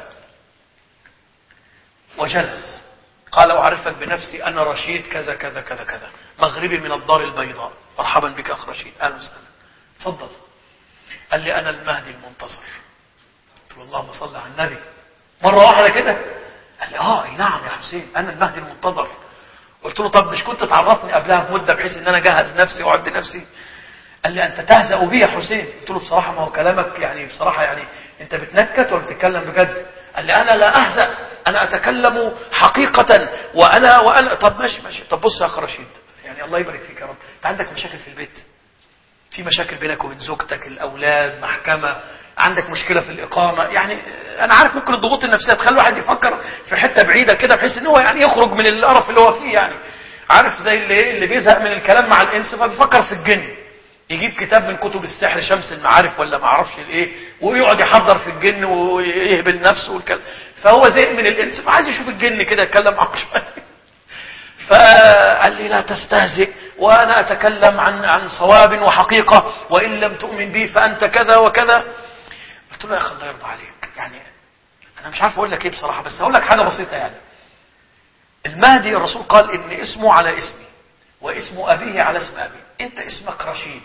وجلس قال أعرفك بنفسي أنا رشيد كذا كذا كذا كذا، مغربي من الدار البيضاء، مرحبا بك أخ رشيد، أهلا وسهلا، تفضل. قال لي أنا المهدي المنتظر. قلت له اللهم صل على النبي. مرة واحدة كده قال لي اه نعم يا حسين أنا المهدي المنتظر. قلت له طب مش كنت تعرفني قبلها بمدة بحيث ان انا اجهز نفسي واعد نفسي؟ قال لي انت تهزأ بي يا حسين. قلت له بصراحة ما هو كلامك يعني بصراحة يعني انت بتنكت ولا بتتكلم بجد؟ قال لي انا لا اهزأ، انا اتكلم حقيقة وانا وانا طب ماشي ماشي. طب بص يا اخ رشيد، يعني الله يبارك فيك يا رب، انت عندك مشاكل في البيت، في مشاكل بينك وبين زوجتك، الاولاد، محكمة، عندك مشكلة في الإقامة، يعني أنا عارف ممكن الضغوط النفسية تخلي واحد يفكر في حتة بعيدة كده بحيث إن هو يعني يخرج من القرف اللي هو فيه، يعني عارف زي اللي اللي بيزهق من الكلام مع الإنس فبيفكر في الجن، يجيب كتاب من كتب السحر شمس المعارف ولا ما اعرفش الايه ويقعد يحضر في الجن ويهبل نفسه والكلام. فهو زهق من الإنس فعايز يشوف الجن كده يتكلم معه شوية. فقال لي لا تستهزئ وأنا أتكلم عن عن صواب وحقيقة، وإن لم تؤمن بي فأنت كذا وكذا. قلت له يا اخي الله يرضى عليك، يعني انا مش عارف اقول لك ايه بصراحه، بس هقول لك حاجه بسيطه. يعني المهدي الرسول قال ان اسمه على اسمي واسم ابيه على اسم ابي، انت اسمك رشيد،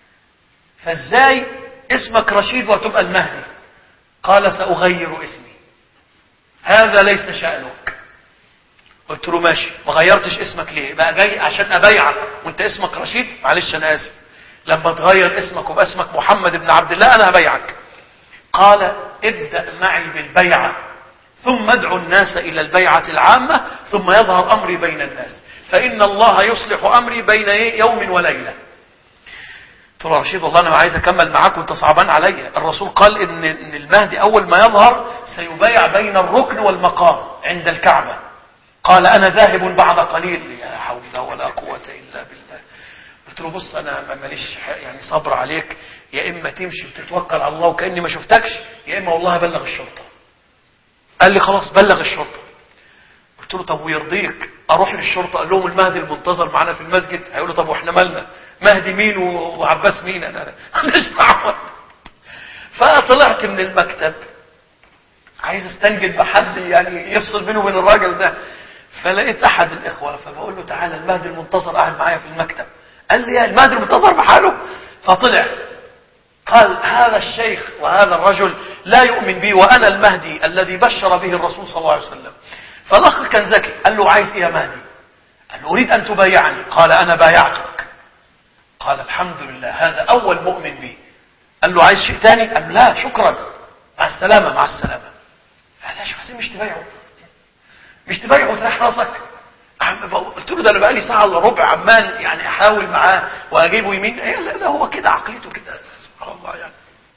فازاي اسمك رشيد وتبقى المهدي؟ قال ساغير اسمي، هذا ليس شأنك. قلت له ماشي، ما غيرتش اسمك ليه؟ بقى جاي عشان ابايعك وانت اسمك رشيد؟ معلش انا اسف، لما تغير اسمك وبقى اسمك محمد بن عبد الله انا هبايعك. قال ابدأ معي بالبيعة ثم ادعو الناس إلى البيعة العامة ثم يظهر أمري بين الناس، فإن الله يصلح أمري بين يوم وليلة. قلت له رشيد والله أنا عايز أكمل معاك وأنت صعبان عليا، الرسول قال إن المهدي أول ما يظهر سيبايع بين الركن والمقام عند الكعبة. قال أنا ذاهب بعد قليل، لا حول ولا قوة إلا بالله. قلت له بص انا ماليش يعني صبر عليك، يا اما تمشي وتتوكل على الله وكاني ما شفتكش، يا اما والله بلغ الشرطه. قال لي خلاص بلغ الشرطه. قلت له طب ويرضيك اروح للشرطة اقول لهم المهدي المنتظر معنا في المسجد، هيقولوا طب واحنا مالنا، مهدي مين وعباس مين، انا ماليش دعوة. فطلعت من المكتب عايز استنجد بحد يعني يفصل بينه وبين الراجل ده، فلقيت احد الاخوة فبقول له تعالى المهدي المنتظر قاعد معايا في المكتب. قال لي يا المهدي المنتظر بحاله؟ فطلع قال هذا الشيخ وهذا الرجل لا يؤمن بي وانا المهدي الذي بشر به الرسول صلى الله عليه وسلم. فالاخ كان ذكي، قال له عايز ايه يا مهدي؟ قال له اريد ان تبايعني. قال انا بايعتك. قال الحمد لله هذا اول مؤمن بي. قال له عايز شيء تاني؟ قال له لا شكرا مع السلامة مع السلامة. قال يا شيخ حسين مش تبايعه، مش تبايعه وتريح راسك. قلت له ده انا بقالي ساعه الا ربع عمال يعني احاول معاه واجيبه يمين. ايه لا ده هو كده عقليته كده سبحان الله يعني.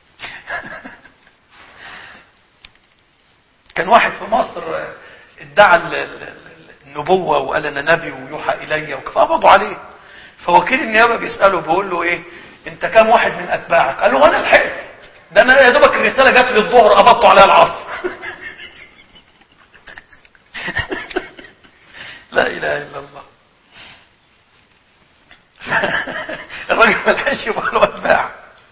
كان واحد في مصر ادعى النبوه وقال انا نبي ويوحى الي فقبضوا عليه. فوكيل النيابه بيساله بيقول له ايه انت كام واحد من اتباعك؟ قال له انا لحقت، ده انا يا دوبك الرساله جات لي الظهر قبضت عليها العصر. لا اله الا الله. الراجل ما لحقش يبقى له اتباع.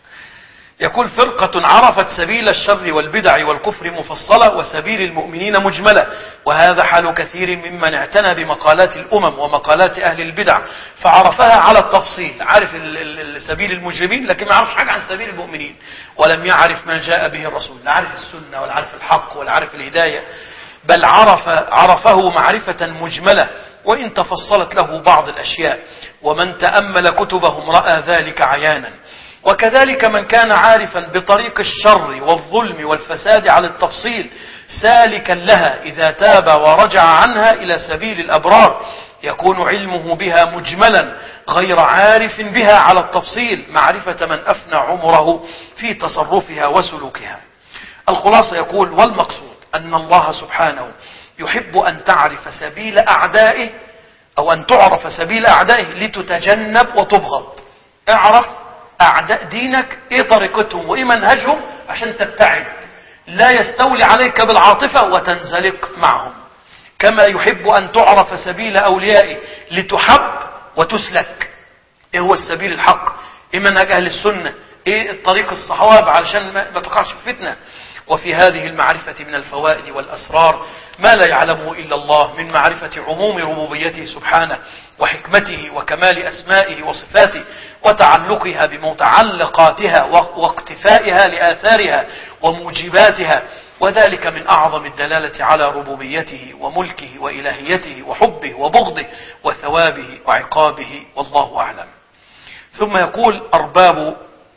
يقول فرقة عرفت سبيل الشر والبدع والكفر مفصلة وسبيل المؤمنين مجملة، وهذا حال كثير ممن اعتنى بمقالات الأمم ومقالات أهل البدع فعرفها على التفصيل. عارف سبيل المجرمين لكن ما عرفش حاجة عن سبيل المؤمنين، ولم يعرف ما جاء به الرسول، لا عارف السنة ولا عارف الحق ولا عارف الهداية، بل عرف عرفه معرفة مجملة وإن تفصلت له بعض الأشياء، ومن تأمل كتبهم رأى ذلك عيانا. وكذلك من كان عارفا بطريق الشر والظلم والفساد على التفصيل سالكا لها إذا تاب ورجع عنها إلى سبيل الأبرار يكون علمه بها مجملا غير عارف بها على التفصيل معرفة من أفنى عمره في تصرفها وسلوكها. الخلاصة يقول والمقصود أن الله سبحانه يحب أن تعرف سبيل أعدائه أو أن تعرف سبيل أعدائه لتتجنب وتبغض. اعرف أعداء دينك إيه طريقتهم وإيه منهجهم عشان تبتعد، لا يستولي عليك بالعاطفة وتنزلق معهم. كما يحب أن تعرف سبيل أوليائه لتحب وتسلك. إيه هو السبيل الحق؟ إيه منهج أهل السنة؟ إيه الطريق الصحابة علشان ما تقعش في فتنة. وفي هذه المعرفة من الفوائد والأسرار ما لا يعلمه إلا الله من معرفة عموم ربوبيته سبحانه وحكمته وكمال أسمائه وصفاته وتعلقها بمتعلقاتها واقتفائها لآثارها وموجباتها، وذلك من أعظم الدلالة على ربوبيته وملكه وإلهيته وحبه وبغضه وثوابه وعقابه والله أعلم. ثم يقول أرباب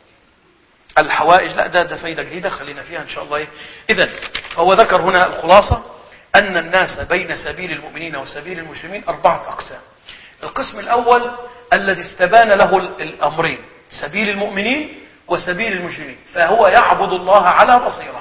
الحوائج، لا ده ده فايدة جديدة خلينا فيها إن شاء الله. إذن هو ذكر هنا الخلاصة أن الناس بين سبيل المؤمنين وسبيل المسلمين أربعة أقسام. القسم الأول الذي استبان له الأمرين سبيل المؤمنين وسبيل المسلمين فهو يعبد الله على بصيرة.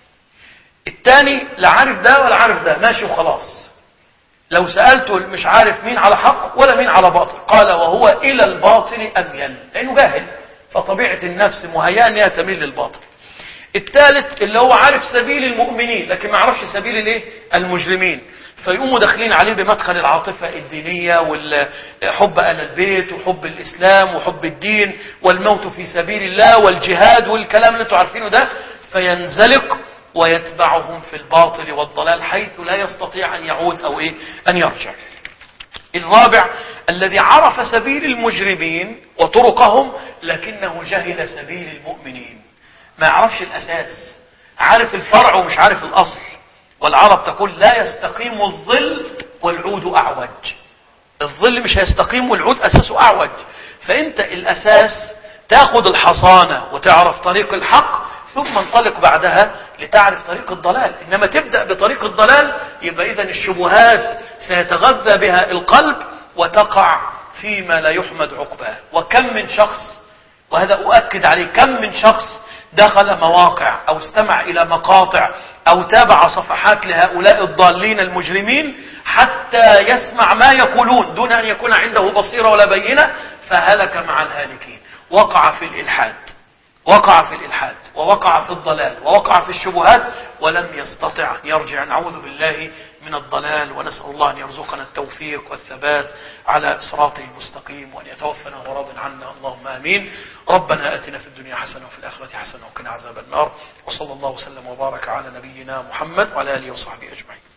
الثاني لا عارف ده ولا عارف ده ماشي وخلاص، لو سألته مش عارف مين على حق ولا مين على باطل، قال وهو إلى الباطل أميل لأنه جاهل فطبيعة النفس مهيئة أنها تميل للباطل. الثالث اللي هو عارف سبيل المؤمنين لكن ما عرفش سبيل الايه المجرمين، فيقوموا داخلين عليه بمدخل العاطفة الدينية وحب أهل البيت وحب الإسلام وحب الدين والموت في سبيل الله والجهاد والكلام اللي انتوا عارفينه ده، فينزلق ويتبعهم في الباطل والضلال حيث لا يستطيع أن يعود أو إيه أن يرجع. الرابع الذي عرف سبيل المجرمين وطرقهم لكنه جهل سبيل المؤمنين، ما يعرفش الأساس، عارف الفرع ومش عارف الأصل. والعرب تقول لا يستقيم الظل والعود أعوج. الظل مش هيستقيم والعود أساسه أعوج، فأنت الأساس تأخذ الحصانة وتعرف طريق الحق ثم انطلق بعدها لتعرف طريق الضلال. إنما تبدأ بطريق الضلال يبقى إذن الشبهات سيتغذى بها القلب وتقع فيما لا يحمد عقباه. وكم من شخص، وهذا أؤكد عليه، كم من شخص دخل مواقع أو استمع إلى مقاطع أو تابع صفحات لهؤلاء الضالين المجرمين حتى يسمع ما يقولون دون أن يكون عنده بصيرة ولا بينة، فهلك مع الهالكين. وقع في الإلحاد وقع في الإلحاد ووقع في الضلال ووقع في الشبهات ولم يستطع أن يرجع، نعوذ بالله من الضلال، ونسأل الله أن يرزقنا التوفيق والثبات على صراطه المستقيم، وأن يتوفنا وراض عنا، اللهم آمين. ربنا آتنا في الدنيا حسنة وفي الآخرة حسنة وقنا عذاب النار، وصلى الله وسلم وبارك على نبينا محمد وعلى آله وصحبه أجمعين.